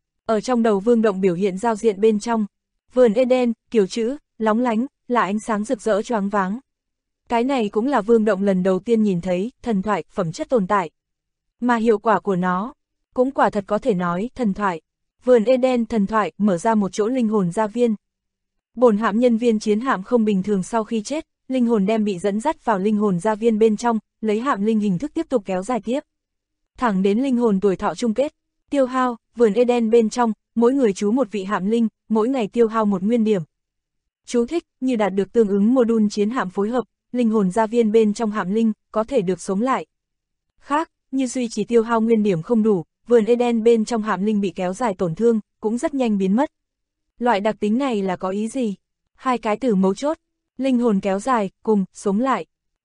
B: Ở trong đầu Vương Động biểu hiện giao diện bên trong, vườn Eden, kiểu chữ, lóng lánh, là ánh sáng rực rỡ choáng váng. Cái này cũng là Vương Động lần đầu tiên nhìn thấy, thần thoại, phẩm chất tồn tại. Mà hiệu quả của nó, cũng quả thật có thể nói, thần thoại. Vườn Eden thần thoại mở ra một chỗ linh hồn gia viên. Bổn hạm nhân viên chiến hạm không bình thường sau khi chết, linh hồn đem bị dẫn dắt vào linh hồn gia viên bên trong, lấy hạm linh hình thức tiếp tục kéo dài tiếp. Thẳng đến linh hồn tuổi thọ chung kết, tiêu hao, vườn Eden bên trong, mỗi người trú một vị hạm linh, mỗi ngày tiêu hao một nguyên điểm. Chú thích, như đạt được tương ứng module chiến hạm phối hợp, linh hồn gia viên bên trong hạm linh, có thể được sống lại. Khác, như duy trì tiêu hao nguyên điểm không đủ, vườn Eden bên trong hạm linh bị kéo dài tổn thương, cũng rất nhanh biến mất. Loại đặc tính này là có ý gì? Hai cái từ mấu chốt, linh hồn kéo dài, cùng, sống lại.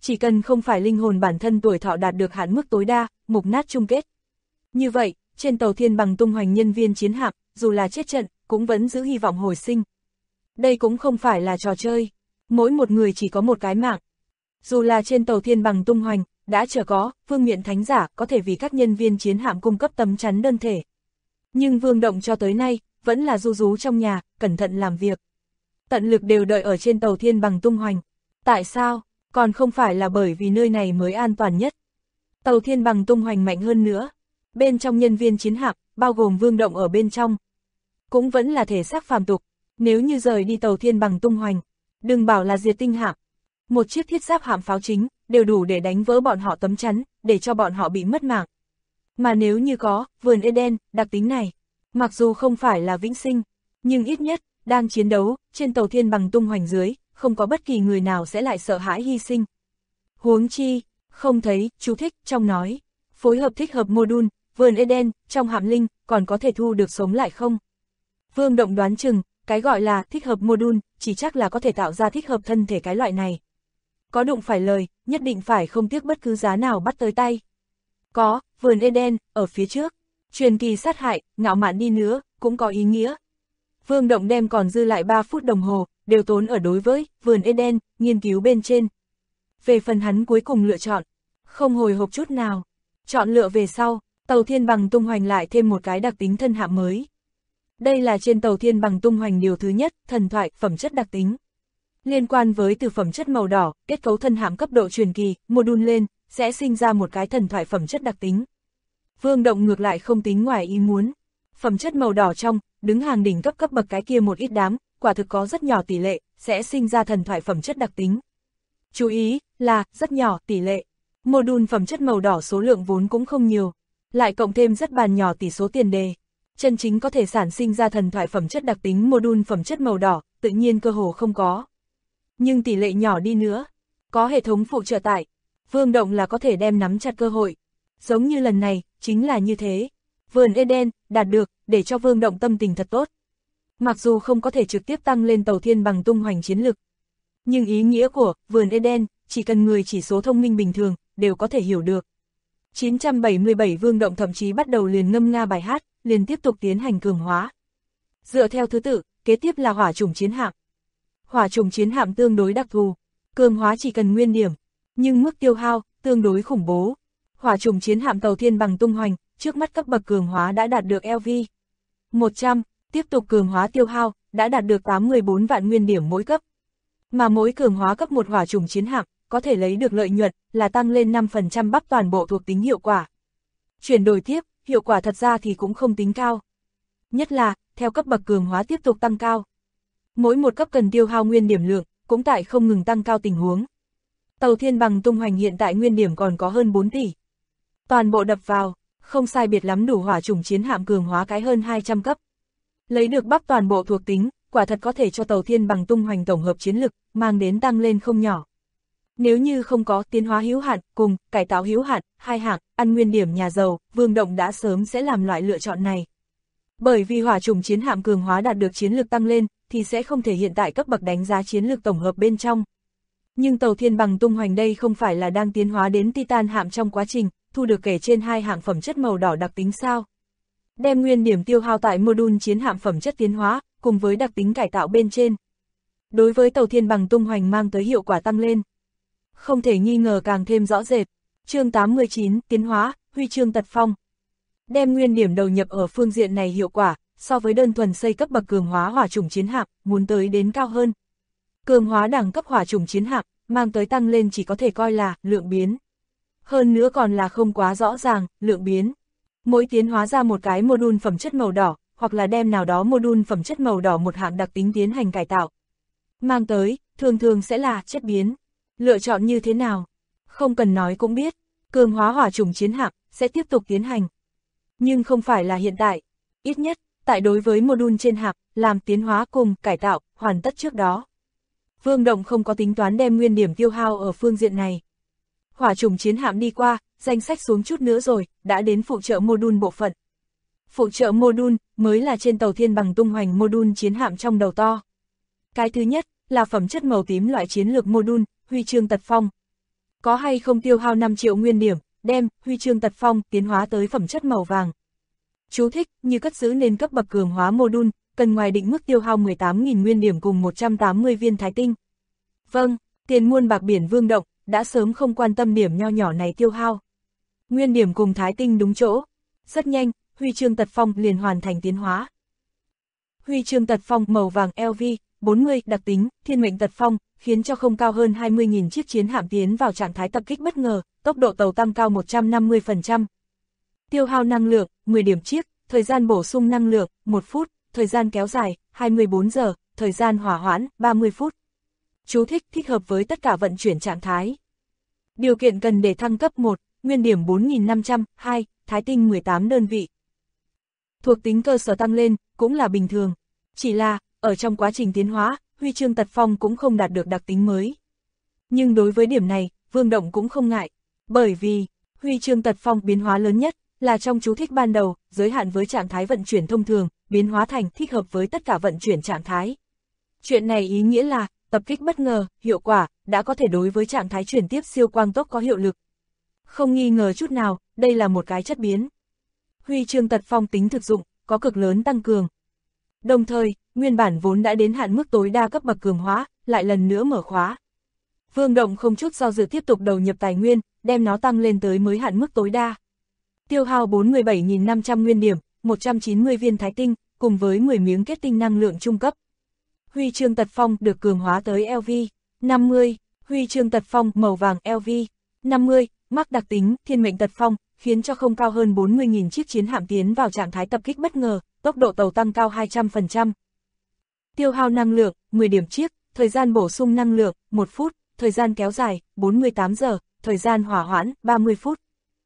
B: Chỉ cần không phải linh hồn bản thân tuổi thọ đạt được hạn mức tối đa, mục nát chung kết. Như vậy, trên tàu thiên bằng tung hoành nhân viên chiến hạm, dù là chết trận, cũng vẫn giữ hy vọng hồi sinh. Đây cũng không phải là trò chơi. Mỗi một người chỉ có một cái mạng. Dù là trên tàu thiên bằng tung hoành, đã chờ có, vương miện thánh giả có thể vì các nhân viên chiến hạm cung cấp tấm chắn đơn thể. Nhưng Vương Động cho tới nay, vẫn là ru rú trong nhà, cẩn thận làm việc. Tận lực đều đợi ở trên tàu thiên bằng tung hoành. Tại sao? Còn không phải là bởi vì nơi này mới an toàn nhất. Tàu thiên bằng tung hoành mạnh hơn nữa. Bên trong nhân viên chiến hạm, bao gồm Vương Động ở bên trong, cũng vẫn là thể xác phàm tục. Nếu như rời đi tàu thiên bằng tung hoành, đừng bảo là diệt tinh hạm. Một chiếc thiết giáp hạm pháo chính, đều đủ để đánh vỡ bọn họ tấm chắn, để cho bọn họ bị mất mạng. Mà nếu như có, vườn Eden, đặc tính này, mặc dù không phải là vĩnh sinh, nhưng ít nhất, đang chiến đấu, trên tàu thiên bằng tung hoành dưới, không có bất kỳ người nào sẽ lại sợ hãi hy sinh. Huống chi, không thấy, chú thích, trong nói, phối hợp thích hợp module, vườn Eden, trong hạm linh, còn có thể thu được sống lại không? Vương Động đoán chừng, cái gọi là thích hợp module, chỉ chắc là có thể tạo ra thích hợp thân thể cái loại này. Có đụng phải lời, nhất định phải không tiếc bất cứ giá nào bắt tới tay. Có, vườn Eden, ở phía trước, truyền kỳ sát hại, ngạo mạn đi nữa, cũng có ý nghĩa. Vương Động đem còn dư lại 3 phút đồng hồ, đều tốn ở đối với vườn Eden, nghiên cứu bên trên. Về phần hắn cuối cùng lựa chọn, không hồi hộp chút nào. Chọn lựa về sau, tàu thiên bằng tung hoành lại thêm một cái đặc tính thân hạm mới. Đây là trên tàu thiên bằng tung hoành điều thứ nhất, thần thoại, phẩm chất đặc tính. Liên quan với từ phẩm chất màu đỏ, kết cấu thân hạm cấp độ truyền kỳ, module lên, sẽ sinh ra một cái thần thoại phẩm chất đặc tính. Vương Động ngược lại không tính ngoài ý muốn. Phẩm chất màu đỏ trong, đứng hàng đỉnh cấp bậc cái kia một ít đám, quả thực có rất nhỏ tỷ lệ, sẽ sinh ra thần thoại phẩm chất đặc tính. Chú ý, là, rất nhỏ tỷ lệ. Module phẩm chất màu đỏ số lượng vốn cũng không nhiều, lại cộng thêm rất bàn nhỏ tỷ số tiền đề. Chân chính có thể sản sinh ra thần thoại phẩm chất đặc tính module phẩm chất màu đỏ, tự nhiên cơ hồ không có. Nhưng tỷ lệ nhỏ đi nữa, có hệ thống phụ trợ tại, Vương Động là có thể đem nắm chặt cơ hội. Giống như lần này, chính là như thế. Vườn Eden, đạt được, để cho Vương Động tâm tình thật tốt. Mặc dù không có thể trực tiếp tăng lên tàu thiên bằng tung hoành chiến lực, nhưng ý nghĩa của vườn Eden, chỉ cần người chỉ số thông minh bình thường, đều có thể hiểu được. 977 Vương Động thậm chí bắt đầu liền ngâm nga bài hát, liền tiếp tục tiến hành cường hóa. Dựa theo thứ tự, kế tiếp là hỏa trùng chiến hạm. Hỏa trùng chiến hạm tương đối đặc thù, cường hóa chỉ cần nguyên điểm, nhưng mức tiêu hao tương đối khủng bố. Hỏa trùng chiến hạm tàu thiên bằng tung hoành, trước mắt cấp bậc cường hóa đã đạt được LV 100, tiếp tục cường hóa tiêu hao, đã đạt được 84 vạn nguyên điểm mỗi cấp. Mà mỗi cường hóa cấp một hỏa trùng chiến hạm, có thể lấy được lợi nhuận là tăng lên 5% bắp toàn bộ thuộc tính hiệu quả. Chuyển đổi tiếp, hiệu quả thật ra thì cũng không tính cao. Nhất là, theo cấp bậc cường hóa tiếp tục tăng cao, mỗi một cấp cần tiêu hao nguyên điểm lượng, cũng tại không ngừng tăng cao tình huống. Tàu thiên bằng tung hoành hiện tại nguyên điểm còn có hơn 4 tỷ. Toàn bộ đập vào, không sai biệt lắm đủ hỏa trùng chiến hạm cường hóa cái hơn 200 cấp. Lấy được bắp toàn bộ thuộc tính, quả thật có thể cho tàu thiên bằng tung hoành tổng hợp chiến lực, mang đến tăng lên không nhỏ. Nếu như không có tiến hóa hữu hạn, cùng cải tạo hữu hạn, hai hạng, ăn nguyên điểm nhà giàu, Vương Động đã sớm sẽ làm loại lựa chọn này. Bởi vì hỏa trùng chiến hạm cường hóa đạt được chiến lược tăng lên, thì sẽ không thể hiện tại cấp bậc đánh giá chiến lược tổng hợp bên trong. Nhưng tàu thiên bằng tung hoành đây không phải là đang tiến hóa đến Titan hạm trong quá trình, thu được kể trên hai hạng phẩm chất màu đỏ đặc tính sao. Đem nguyên điểm tiêu hao tại module chiến hạm phẩm chất tiến hóa, cùng với đặc tính cải tạo bên trên. Đối với tàu thiên bằng tung hoành mang tới hiệu quả tăng lên, không thể nghi ngờ càng thêm rõ rệt. Chương 89, tiến hóa, huy chương tật phong. Đem nguyên điểm đầu nhập ở phương diện này hiệu quả, so với đơn thuần xây cấp bậc cường hóa hỏa trùng chiến hạm, muốn tới đến cao hơn. Cường hóa đẳng cấp hỏa trùng chiến hạm, mang tới tăng lên chỉ có thể coi là lượng biến. Hơn nữa còn là không quá rõ ràng, lượng biến. Mỗi tiến hóa ra một cái module phẩm chất màu đỏ, hoặc là đem nào đó module phẩm chất màu đỏ một hạng đặc tính tiến hành cải tạo, mang tới, thường thường sẽ là chất biến. Lựa chọn như thế nào? Không cần nói cũng biết, cường hóa hỏa trùng chiến hạm sẽ tiếp tục tiến hành. Nhưng không phải là hiện tại, ít nhất, tại đối với module trên hạm, làm tiến hóa cùng cải tạo, hoàn tất trước đó. Vương Động không có tính toán đem nguyên điểm tiêu hao ở phương diện này. Hỏa trùng chiến hạm đi qua, danh sách xuống chút nữa rồi, đã đến phụ trợ module bộ phận. Phụ trợ module mới là trên tàu thiên bằng tung hoành module chiến hạm trong đầu to. Cái thứ nhất là phẩm chất màu tím loại chiến lược module, huy chương tật phong. Có hay không tiêu hao 5 triệu nguyên điểm, đem huy chương tật phong tiến hóa tới phẩm chất màu vàng. Chú thích, như cất giữ nên cấp bậc cường hóa module, cần ngoài định mức tiêu hao 18.000 nguyên điểm cùng 180 viên thái tinh. Vâng, tiền muôn bạc biển Vương Động, đã sớm không quan tâm điểm nho nhỏ này tiêu hao. Nguyên điểm cùng thái tinh đúng chỗ. Rất nhanh, huy chương tật phong liền hoàn thành tiến hóa. Huy chương tật phong màu vàng LV, 40, đặc tính, thiên mệnh tật phong, khiến cho không cao hơn 20.000 chiếc chiến hạm tiến vào trạng thái tập kích bất ngờ, tốc độ tàu tăng cao 150%. Tiêu hao năng lượng, 10 điểm chiếc, thời gian bổ sung năng lượng, 1 phút, thời gian kéo dài, 24 giờ, thời gian hỏa hoãn, 30 phút. Chú thích, thích hợp với tất cả vận chuyển trạng thái. Điều kiện cần để thăng cấp 1, nguyên điểm 4.500, 2, thái tinh 18 đơn vị. Thuộc tính cơ sở tăng lên, cũng là bình thường. Chỉ là, ở trong quá trình tiến hóa, huy chương tật phong cũng không đạt được đặc tính mới. Nhưng đối với điểm này, Vương Động cũng không ngại. Bởi vì, huy chương tật phong biến hóa lớn nhất, là trong chú thích ban đầu, giới hạn với trạng thái vận chuyển thông thường, biến hóa thành thích hợp với tất cả vận chuyển trạng thái. Chuyện này ý nghĩa là, tập kích bất ngờ, hiệu quả, đã có thể đối với trạng thái chuyển tiếp siêu quang tốc có hiệu lực. Không nghi ngờ chút nào, đây là một cái chất biến. Huy chương tật phong tính thực dụng, có cực lớn tăng cường. Đồng thời, nguyên bản vốn đã đến hạn mức tối đa cấp bậc cường hóa, lại lần nữa mở khóa. Vương Động không chút do dự tiếp tục đầu nhập tài nguyên, đem nó tăng lên tới mới hạn mức tối đa. Tiêu hao 47.500 nguyên điểm, 190 viên thái tinh, cùng với 10 miếng kết tinh năng lượng trung cấp. Huy chương tật phong được cường hóa tới LV 50, huy chương tật phong màu vàng LV 50, mắc đặc tính thiên mệnh tật phong, khiến cho không cao hơn 40.000 chiếc chiến hạm tiến vào trạng thái tập kích bất ngờ, tốc độ tàu tăng cao 200%. Tiêu hao năng lượng, 10 điểm chiếc, thời gian bổ sung năng lượng, 1 phút, thời gian kéo dài, 48 giờ, thời gian hỏa hoãn, 30 phút.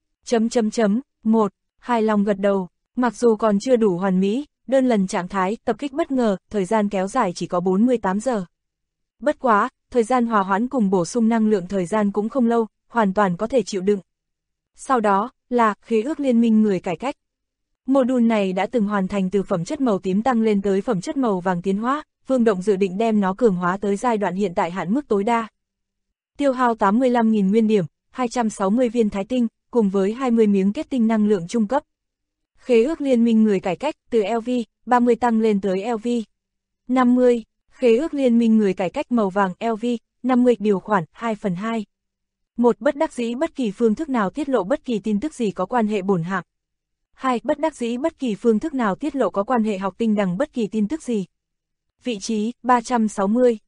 B: 1. Hài lòng gật đầu, mặc dù còn chưa đủ hoàn mỹ, đơn lần trạng thái tập kích bất ngờ, thời gian kéo dài chỉ có 48 giờ. Bất quá, thời gian hòa hoãn cùng bổ sung năng lượng thời gian cũng không lâu, hoàn toàn có thể chịu đựng. Sau đó, là khế ước liên minh người cải cách. Module này đã từng hoàn thành từ phẩm chất màu tím tăng lên tới phẩm chất màu vàng tiến hóa, Vương Động dự định đem nó cường hóa tới giai đoạn hiện tại hạn mức tối đa. Tiêu hao 85.000 nguyên điểm, 260 viên thái tinh, cùng với 20 miếng kết tinh năng lượng trung cấp. Khế ước liên minh người cải cách từ LV 30 tăng lên tới LV 50, khế ước liên minh người cải cách màu vàng LV 50 điều khoản 2/2. 1. Bất đắc dĩ bất kỳ phương thức nào tiết lộ bất kỳ tin tức gì có quan hệ bổn hạm. 2. Bất đắc dĩ bất kỳ phương thức nào tiết lộ có quan hệ học tinh đằng bất kỳ tin tức gì. Vị trí 360.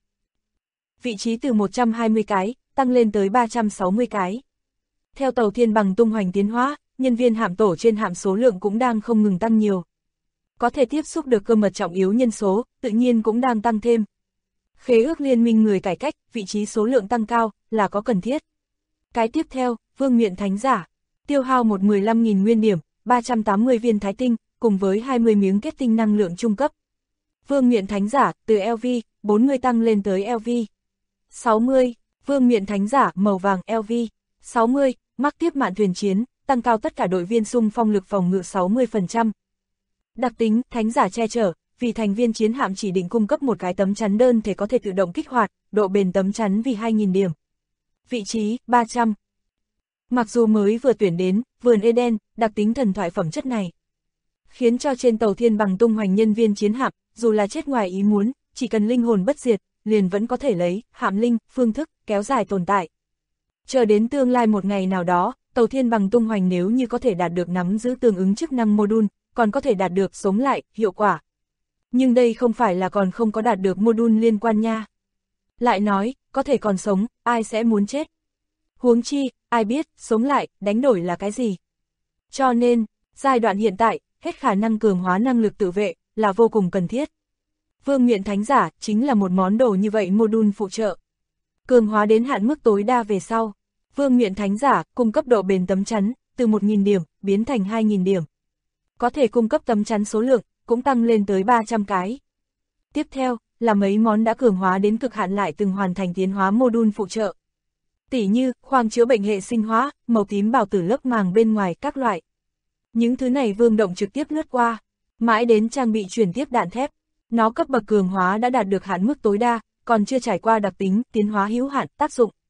B: Vị trí từ 120 cái, tăng lên tới 360 cái. Theo tàu thiên bằng tung hoành tiến hóa, nhân viên hạm tổ trên hạm số lượng cũng đang không ngừng tăng nhiều. Có thể tiếp xúc được cơ mật trọng yếu nhân số, tự nhiên cũng đang tăng thêm. Khế ước liên minh người cải cách, vị trí số lượng tăng cao, là có cần thiết. Cái tiếp theo, vương miện thánh giả, tiêu hao 15.000 nguyên điểm, 380 viên thái tinh, cùng với 20 miếng kết tinh năng lượng trung cấp. Vương miện thánh giả, từ LV 40 tăng lên tới LV 60, vương miện thánh giả màu vàng LV 60, mắc tiếp mạn thuyền chiến, tăng cao tất cả đội viên xung phong lực phòng ngự 60%. Đặc tính, thánh giả che chở, vì thành viên chiến hạm chỉ định cung cấp một cái tấm chắn đơn thể có thể tự động kích hoạt, độ bền tấm chắn vì 2.000 điểm. Vị trí, 300. Mặc dù mới vừa tuyển đến, vườn Eden, đặc tính thần thoại phẩm chất này khiến cho trên tàu thiên bằng tung hoành nhân viên chiến hạm, dù là chết ngoài ý muốn, chỉ cần linh hồn bất diệt, liền vẫn có thể lấy, hạm linh, phương thức, kéo dài tồn tại. Chờ đến tương lai một ngày nào đó, tàu thiên bằng tung hoành nếu như có thể đạt được nắm giữ tương ứng chức năng module, còn có thể đạt được sống lại, hiệu quả. Nhưng đây không phải là còn không có đạt được module liên quan nha. Lại nói, có thể còn sống, ai sẽ muốn chết? Huống chi, ai biết, sống lại, đánh đổi là cái gì? Cho nên, giai đoạn hiện tại, hết khả năng cường hóa năng lực tự vệ, là vô cùng cần thiết. Vương miện thánh giả, chính là một món đồ như vậy module phụ trợ. Cường hóa đến hạn mức tối đa về sau. Vương miện thánh giả, cung cấp độ bền tấm chắn, từ 1.000 điểm, biến thành 2.000 điểm. Có thể cung cấp tấm chắn số lượng, cũng tăng lên tới 300 cái. Tiếp theo, là mấy món đã cường hóa đến cực hạn lại từng hoàn thành tiến hóa module phụ trợ. Tỉ như, khoang chữa bệnh hệ sinh hóa, màu tím bào tử lớp màng bên ngoài, các loại. Những thứ này Vương Động trực tiếp lướt qua, mãi đến trang bị chuyển tiếp đạn thép. Nó cấp bậc cường hóa đã đạt được hạn mức tối đa, còn chưa trải qua đặc tính, tiến hóa hữu hạn, tác dụng.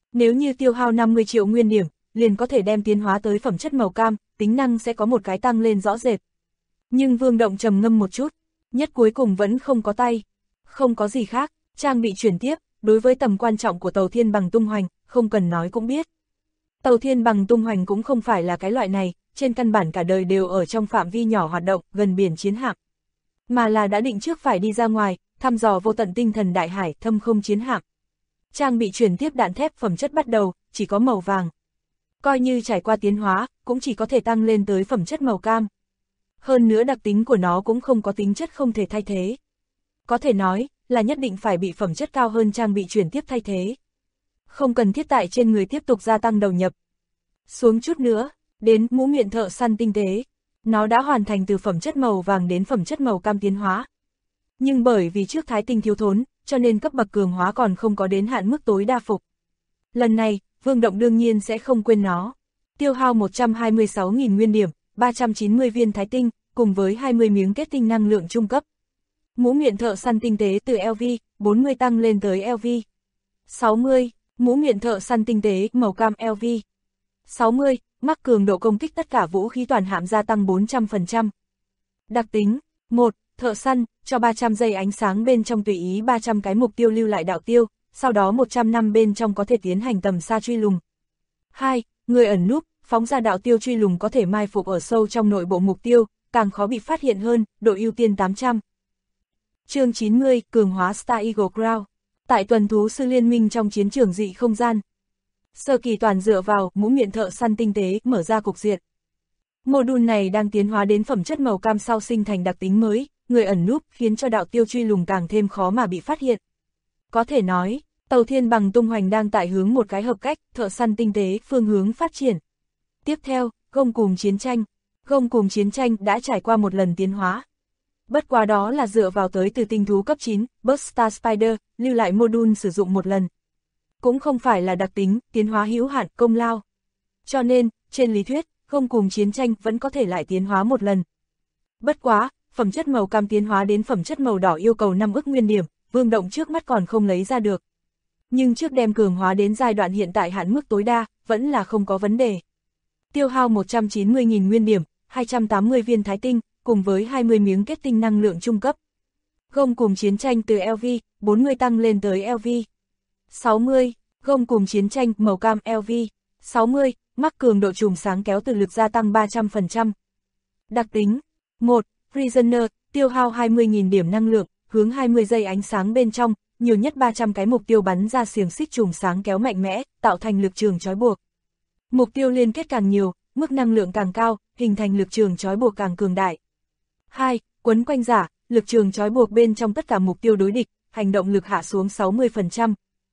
B: Nếu như tiêu hao 50 triệu nguyên điểm, liền có thể đem tiến hóa tới phẩm chất màu cam, tính năng sẽ có một cái tăng lên rõ rệt. Nhưng Vương Động trầm ngâm một chút, nhất cuối cùng vẫn không có tay. Không có gì khác, trang bị chuyển tiếp, đối với tầm quan trọng của tàu thiên bằng tung hoành, không cần nói cũng biết. Tàu thiên bằng tung hoành cũng không phải là cái loại này, trên căn bản cả đời đều ở trong phạm vi nhỏ hoạt động, gần biển chiến hạm. Mà là đã định trước phải đi ra ngoài, thăm dò vô tận tinh thần đại hải, thâm không chiến hạm. Trang bị chuyển tiếp đạn thép phẩm chất bắt đầu, chỉ có màu vàng. Coi như trải qua tiến hóa, cũng chỉ có thể tăng lên tới phẩm chất màu cam. Hơn nữa đặc tính của nó cũng không có tính chất không thể thay thế. Có thể nói, là nhất định phải bị phẩm chất cao hơn trang bị chuyển tiếp thay thế. Không cần thiết tại trên người tiếp tục gia tăng đầu nhập. Xuống chút nữa, đến mũ miệng thợ săn tinh tế. Nó đã hoàn thành từ phẩm chất màu vàng đến phẩm chất màu cam tiến hóa. Nhưng bởi vì trước thái tinh thiếu thốn, cho nên cấp bậc cường hóa còn không có đến hạn mức tối đa phục. Lần này, Vương Động đương nhiên sẽ không quên nó. Tiêu hao 126.000 nguyên điểm, 390 viên thái tinh, cùng với 20 miếng kết tinh năng lượng trung cấp. Mũ miệng thợ săn tinh tế từ LV, 40 tăng lên tới LV. 60, mũ miệng thợ săn tinh tế màu cam LV. 60, mắc cường độ công kích tất cả vũ khí toàn hạm gia tăng 400%. Đặc tính, 1. Thợ săn, cho 300 giây ánh sáng bên trong tùy ý 300 cái mục tiêu lưu lại đạo tiêu, sau đó 100 năm bên trong có thể tiến hành tầm xa truy lùng. 2. Người ẩn núp, phóng ra đạo tiêu truy lùng có thể mai phục ở sâu trong nội bộ mục tiêu, càng khó bị phát hiện hơn, độ ưu tiên 800. Chương 90, cường hóa Star Eagle Crown. Tại tuần thú sư liên minh trong chiến trường dị không gian. Sơ kỳ toàn dựa vào mũ miệng thợ săn tinh tế mở ra cục diện. Module này đang tiến hóa đến phẩm chất màu cam sau sinh thành đặc tính mới, người ẩn núp khiến cho đạo tiêu truy lùng càng thêm khó mà bị phát hiện. Có thể nói, tàu thiên bằng tung hoành đang tại hướng một cái hợp cách, thợ săn tinh tế phương hướng phát triển. Tiếp theo, gông cùm chiến tranh. Gông cùm chiến tranh đã trải qua một lần tiến hóa. Bất quá đó là dựa vào tới từ tinh thú cấp 9, Buster Spider, lưu lại module sử dụng một lần. Cũng không phải là đặc tính, tiến hóa hữu hạn, công lao. Cho nên, trên lý thuyết, gông cùm chiến tranh vẫn có thể lại tiến hóa một lần. Bất quá, phẩm chất màu cam tiến hóa đến phẩm chất màu đỏ yêu cầu 5 ức nguyên điểm, Vương Động trước mắt còn không lấy ra được. Nhưng trước đem cường hóa đến giai đoạn hiện tại hạn mức tối đa, vẫn là không có vấn đề. Tiêu hao 190.000 nguyên điểm, 280 viên thái tinh, cùng với 20 miếng kết tinh năng lượng trung cấp. Gông cùm chiến tranh từ LV, 40 tăng lên tới LV. 60, gông cùm chiến tranh màu cam LV. 60, mắc cường độ chùm sáng kéo từ lực gia tăng 300%. Đặc tính, 1. Prisoner, tiêu hao 20.000 điểm năng lượng, hướng 20 giây ánh sáng bên trong, nhiều nhất 300 cái mục tiêu bắn ra xiềng xích chùm sáng kéo mạnh mẽ, tạo thành lực trường trói buộc. Mục tiêu liên kết càng nhiều, mức năng lượng càng cao, hình thành lực trường trói buộc càng cường đại. 2. Quấn quanh giả, lực trường trói buộc bên trong tất cả mục tiêu đối địch, hành động lực hạ xuống 60%.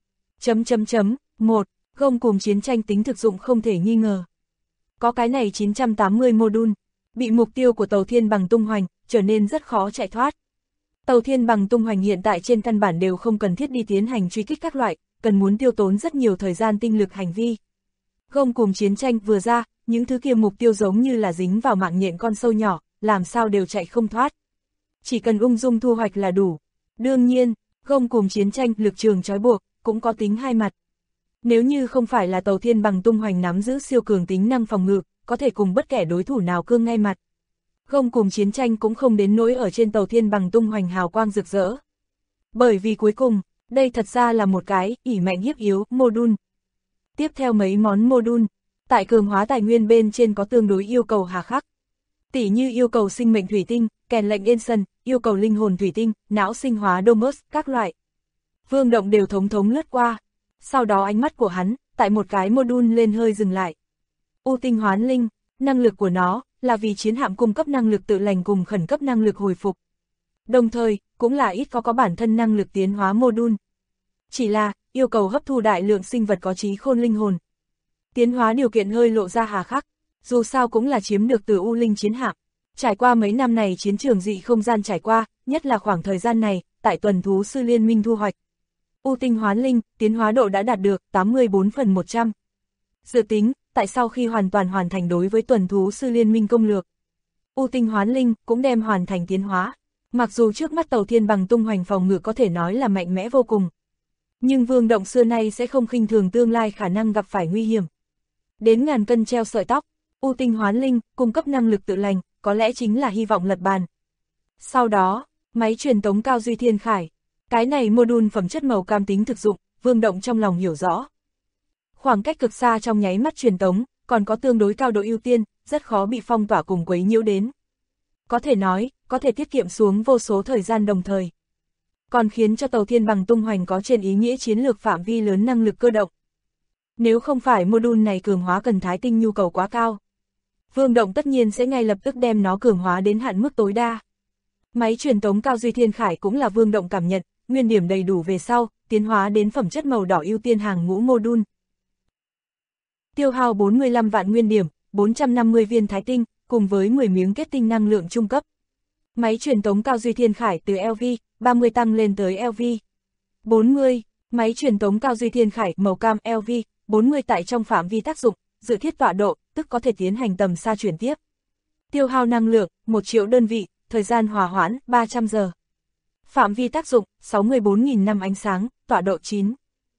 B: 1. Gông cùm chiến tranh tính thực dụng không thể nghi ngờ. Có cái này 980 module, bị mục tiêu của tàu thiên bằng tung hoành, trở nên rất khó chạy thoát. Tàu thiên bằng tung hoành hiện tại trên căn bản đều không cần thiết đi tiến hành truy kích các loại, cần muốn tiêu tốn rất nhiều thời gian tinh lực hành vi. Gông cùm chiến tranh vừa ra, những thứ kia mục tiêu giống như là dính vào mạng nhện con sâu nhỏ, làm sao đều chạy không thoát. Chỉ cần ung dung thu hoạch là đủ. Đương nhiên, gông cùm chiến tranh lực trường trói buộc, cũng có tính hai mặt. Nếu như không phải là tàu thiên bằng tung hoành nắm giữ siêu cường tính năng phòng ngự, có thể cùng bất kể đối thủ nào cương ngay mặt. Gông cùm chiến tranh cũng không đến nỗi ở trên tàu thiên bằng tung hoành hào quang rực rỡ. Bởi vì cuối cùng, đây thật ra là một cái ỷ mạnh hiếp yếu module. Tiếp theo mấy món module, tại cường hóa tài nguyên bên trên có tương đối yêu cầu hà khắc. Tỉ như yêu cầu sinh mệnh thủy tinh, kèn lệnh Ensign, yêu cầu linh hồn thủy tinh, não sinh hóa Domus, các loại. Vương Động đều thống lướt qua. Sau đó ánh mắt của hắn, tại một cái module lên hơi dừng lại. U tinh hoán linh, năng lực của nó, là vì chiến hạm cung cấp năng lực tự lành cùng khẩn cấp năng lực hồi phục. Đồng thời, cũng là ít có bản thân năng lực tiến hóa module. Chỉ là, yêu cầu hấp thu đại lượng sinh vật có trí khôn linh hồn. Tiến hóa điều kiện hơi lộ ra hà khắc, dù sao cũng là chiếm được từ U Linh chiến hạm. Trải qua mấy năm này chiến trường dị không gian trải qua, nhất là khoảng thời gian này, tại tuần thú sư liên minh thu hoạch. U tinh hoán linh, tiến hóa độ đã đạt được 84/100. Dự tính, tại sau khi hoàn toàn hoàn thành đối với tuần thú sư liên minh công lược, U tinh hoán linh cũng đem hoàn thành tiến hóa. Mặc dù trước mắt tàu thiên bằng tung hoành phòng ngự có thể nói là mạnh mẽ vô cùng. Nhưng Vương Động xưa nay sẽ không khinh thường tương lai khả năng gặp phải nguy hiểm. Đến ngàn cân treo sợi tóc, U tinh hoán linh, cung cấp năng lực tự lành, có lẽ chính là hy vọng lật bàn. Sau đó, máy truyền tống cao duy thiên khải. Cái này module phẩm chất màu cam tính thực dụng, Vương Động trong lòng hiểu rõ. Khoảng cách cực xa trong nháy mắt truyền tống, còn có tương đối cao độ ưu tiên, rất khó bị phong tỏa cùng quấy nhiễu đến. Có thể nói, có thể tiết kiệm xuống vô số thời gian đồng thời. Còn khiến cho tàu thiên bằng tung hoành có trên ý nghĩa chiến lược phạm vi lớn năng lực cơ động. Nếu không phải module này cường hóa cần Thái Tinh nhu cầu quá cao, Vương Động tất nhiên sẽ ngay lập tức đem nó cường hóa đến hạn mức tối đa. Máy truyền tống cao duy thiên khải cũng là Vương Động cảm nhận, nguyên điểm đầy đủ về sau, tiến hóa đến phẩm chất màu đỏ ưu tiên hàng ngũ module. Tiêu hao 45 vạn nguyên điểm, 450 viên Thái Tinh, cùng với 10 miếng kết tinh năng lượng trung cấp. Máy truyền tống cao duy thiên khải từ LV, 30 tăng lên tới LV. 40, máy truyền tống cao duy thiên khải màu cam LV, 40 tại trong phạm vi tác dụng, dự thiết tọa độ, tức có thể tiến hành tầm xa chuyển tiếp. Tiêu hao năng lượng, 1 triệu đơn vị, thời gian hòa hoãn, 300 giờ. Phạm vi tác dụng, 64.000 năm ánh sáng, tọa độ 9.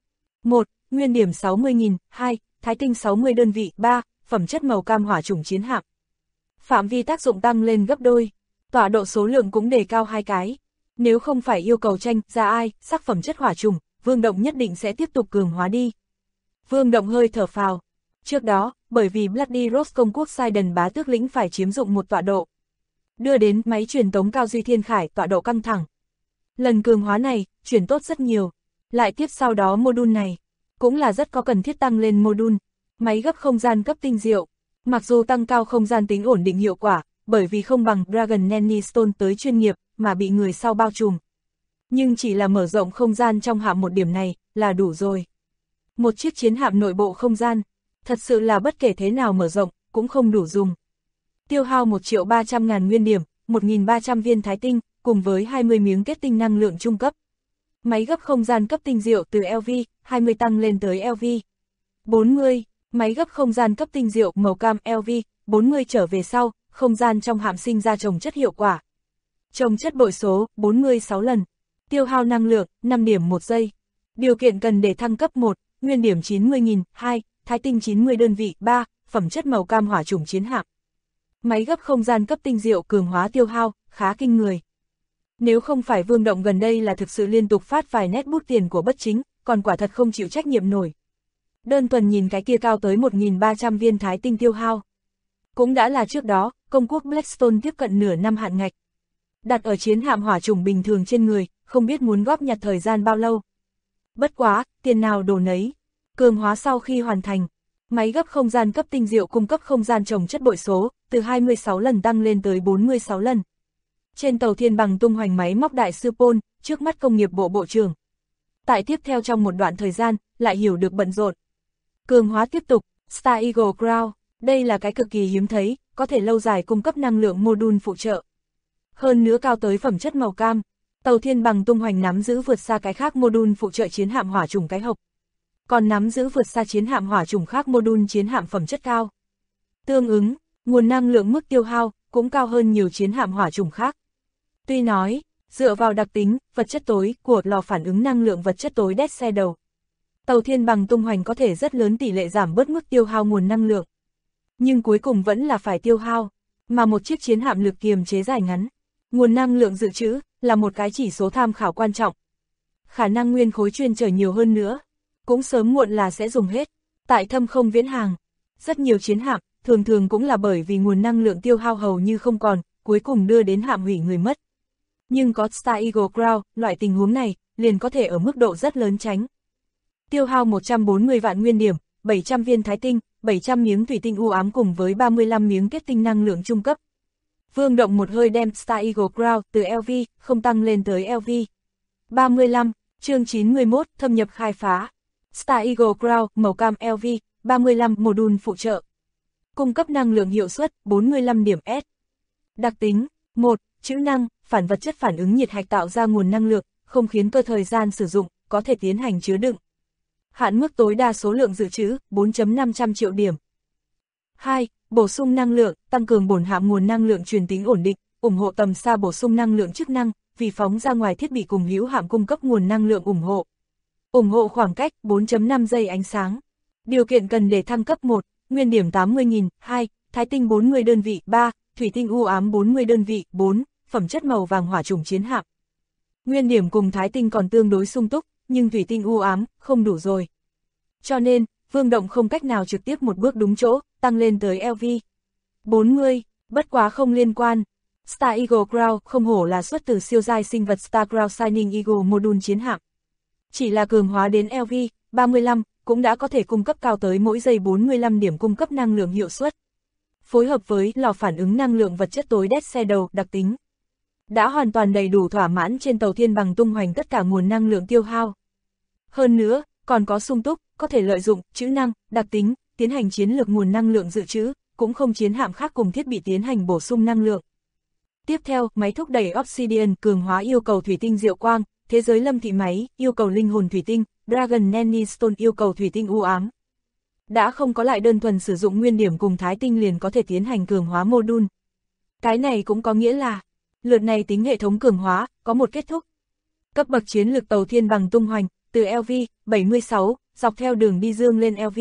B: 1. Nguyên điểm 60.000, 2. Thái Tinh 60 đơn vị, 3. Phẩm chất màu cam hỏa chủng chiến hạm. Phạm vi tác dụng tăng lên gấp đôi, tọa độ số lượng cũng đề cao 2 cái. Nếu không phải yêu cầu tranh ra ai, sắc phẩm chất hỏa chủng, Vương Động nhất định sẽ tiếp tục cường hóa đi. Vương Động hơi thở phào. Trước đó, bởi vì Bloody Rose công quốc Sidon bá tước lĩnh phải chiếm dụng một tọa độ, đưa đến máy truyền tống cao duy thiên khải tọa độ căng thẳng. Lần cường hóa này, chuyển tốt rất nhiều. Lại tiếp sau đó module này, cũng là rất có cần thiết tăng lên module. Máy gấp không gian cấp tinh diệu. Mặc dù tăng cao không gian tính ổn định hiệu quả, bởi vì không bằng Dragon Nanny Stone tới chuyên nghiệp, mà bị người sau bao trùm. Nhưng chỉ là mở rộng không gian trong hạm một điểm này, là đủ rồi. Một chiếc chiến hạm nội bộ không gian, thật sự là bất kể thế nào mở rộng, cũng không đủ dùng. Tiêu hao 1.300.000 nguyên điểm, 1.300 viên Thái Tinh, cùng với 20 miếng kết tinh năng lượng trung cấp. Máy gấp không gian cấp tinh diệu từ LV, 20 tăng lên tới LV. 40, máy gấp không gian cấp tinh diệu màu cam LV, 40 trở về sau, không gian trong hạm sinh ra trồng chất hiệu quả. Trồng chất bội số, 46 lần. Tiêu hao năng lượng, 5 điểm 1 giây. Điều kiện cần để thăng cấp 1, nguyên điểm 90.000, 2, Thái Tinh 90 đơn vị, 3, phẩm chất màu cam hỏa chủng chiến hạm. Máy gấp không gian cấp tinh diệu cường hóa tiêu hao, khá kinh người. Nếu không phải Vương Động gần đây là thực sự liên tục phát vài nét bút tiền của bất chính, còn quả thật không chịu trách nhiệm nổi. Đơn tuần nhìn cái kia cao tới 1.300 viên Thái Tinh tiêu hao. Cũng đã là trước đó, công quốc Blackstone tiếp cận nửa năm hạn ngạch. Đặt ở chiến hạm hỏa chủng bình thường trên người, không biết muốn góp nhặt thời gian bao lâu. Bất quá, tiền nào đồ nấy. Cường hóa sau khi hoàn thành, máy gấp không gian cấp tinh diệu cung cấp không gian trồng chất bội số, từ 26 lần tăng lên tới 46 lần. Trên tàu thiên bằng tung hoành máy móc đại sư Paul, trước mắt công nghiệp bộ bộ trưởng. Tại tiếp theo trong một đoạn thời gian, lại hiểu được bận rộn. Cường hóa tiếp tục, Star Eagle Crown, đây là cái cực kỳ hiếm thấy, có thể lâu dài cung cấp năng lượng module phụ trợ. Hơn nữa cao tới phẩm chất màu cam, tàu thiên bằng tung hoành nắm giữ vượt xa cái khác module phụ trợ chiến hạm hỏa chủng cái hộc. Còn nắm giữ vượt xa chiến hạm hỏa chủng khác module chiến hạm phẩm chất cao. Tương ứng, nguồn năng lượng mức tiêu hao cũng cao hơn nhiều chiến hạm hỏa chủng khác. Tuy nói, dựa vào đặc tính, vật chất tối của lò phản ứng năng lượng vật chất tối Dead Shadow, tàu thiên bằng tung hoành có thể rất lớn tỷ lệ giảm bớt mức tiêu hao nguồn năng lượng. Nhưng cuối cùng vẫn là phải tiêu hao, mà một chiếc chiến hạm lực kiềm chế dài ngắn, nguồn năng lượng dự trữ là một cái chỉ số tham khảo quan trọng. Khả năng nguyên khối chuyên chở nhiều hơn nữa, cũng sớm muộn là sẽ dùng hết. Tại thâm không viễn hàng, rất nhiều chiến hạm thường cũng là bởi vì nguồn năng lượng tiêu hao hầu như không còn, cuối cùng đưa đến hạm hủy người mất. Nhưng có Star Eagle Crown, loại tình huống này, liền có thể ở mức độ rất lớn tránh. Tiêu hao 140 vạn nguyên điểm, 700 viên Thái Tinh, 700 miếng thủy tinh u ám cùng với 35 miếng kết tinh năng lượng trung cấp. Vương Động một hơi đem Star Eagle Crown từ LV, không tăng lên tới LV. 35, chương 91, thâm nhập khai phá. Star Eagle Crown, màu cam LV, 35 module phụ trợ. Cung cấp năng lượng hiệu suất, 45 điểm S. Đặc tính, 1. Chữ năng, phản vật chất phản ứng nhiệt hạch tạo ra nguồn năng lượng, không khiến cơ thời gian sử dụng, có thể tiến hành chứa đựng. Hạn mức tối đa số lượng dự trữ, 4.500 triệu điểm. 2. Bổ sung năng lượng, tăng cường bổn hạm nguồn năng lượng truyền tính ổn định, ủng hộ tầm xa bổ sung năng lượng chức năng, vì phóng ra ngoài thiết bị cùng hữu hạm cung cấp nguồn năng lượng ủng hộ. ủng hộ khoảng cách 4.5 giây ánh sáng. Điều kiện cần để thăng cấp 1, nguyên điểm 80.000, 2, thái tinh 40 đơn vị, 3, thủy tinh u ám 40 đơn vị, 4, phẩm chất màu vàng hỏa chủng chiến hạm. Nguyên điểm cùng thái tinh còn tương đối sung túc, nhưng thủy tinh u ám không đủ rồi. Cho nên, Vương Động không cách nào trực tiếp một bước đúng chỗ, tăng lên tới LV 40, bất quá không liên quan. Star Eagle Crown không hổ là xuất từ siêu giai sinh vật Star Crown Shining Eagle module chiến hạm. Chỉ là cường hóa đến LV 35, cũng đã có thể cung cấp cao tới mỗi giây 45 điểm cung cấp năng lượng hiệu suất. Phối hợp với lò phản ứng năng lượng vật chất tối Dead Shadow đặc tính, đã hoàn toàn đầy đủ thỏa mãn trên tàu thiên bằng tung hoành tất cả nguồn năng lượng tiêu hao. Hơn nữa, còn có sung túc, có thể lợi dụng, trữ năng, đặc tính, tiến hành chiến lược nguồn năng lượng dự trữ, cũng không chiến hạm khác cùng thiết bị tiến hành bổ sung năng lượng. Tiếp theo, máy thúc đẩy Obsidian cường hóa yêu cầu thủy tinh diệu quang, thế giới lâm thị máy, yêu cầu linh hồn thủy tinh, Dragon Nanny Stone yêu cầu thủy tinh u ám. Đã không có lại đơn thuần sử dụng nguyên điểm cùng thái tinh liền có thể tiến hành cường hóa module. Cái này cũng có nghĩa là, lượt này tính hệ thống cường hóa, có một kết thúc. Cấp bậc chiến lược tàu thiên bằng tung hoành, từ LV 76, dọc theo đường đi dương lên LV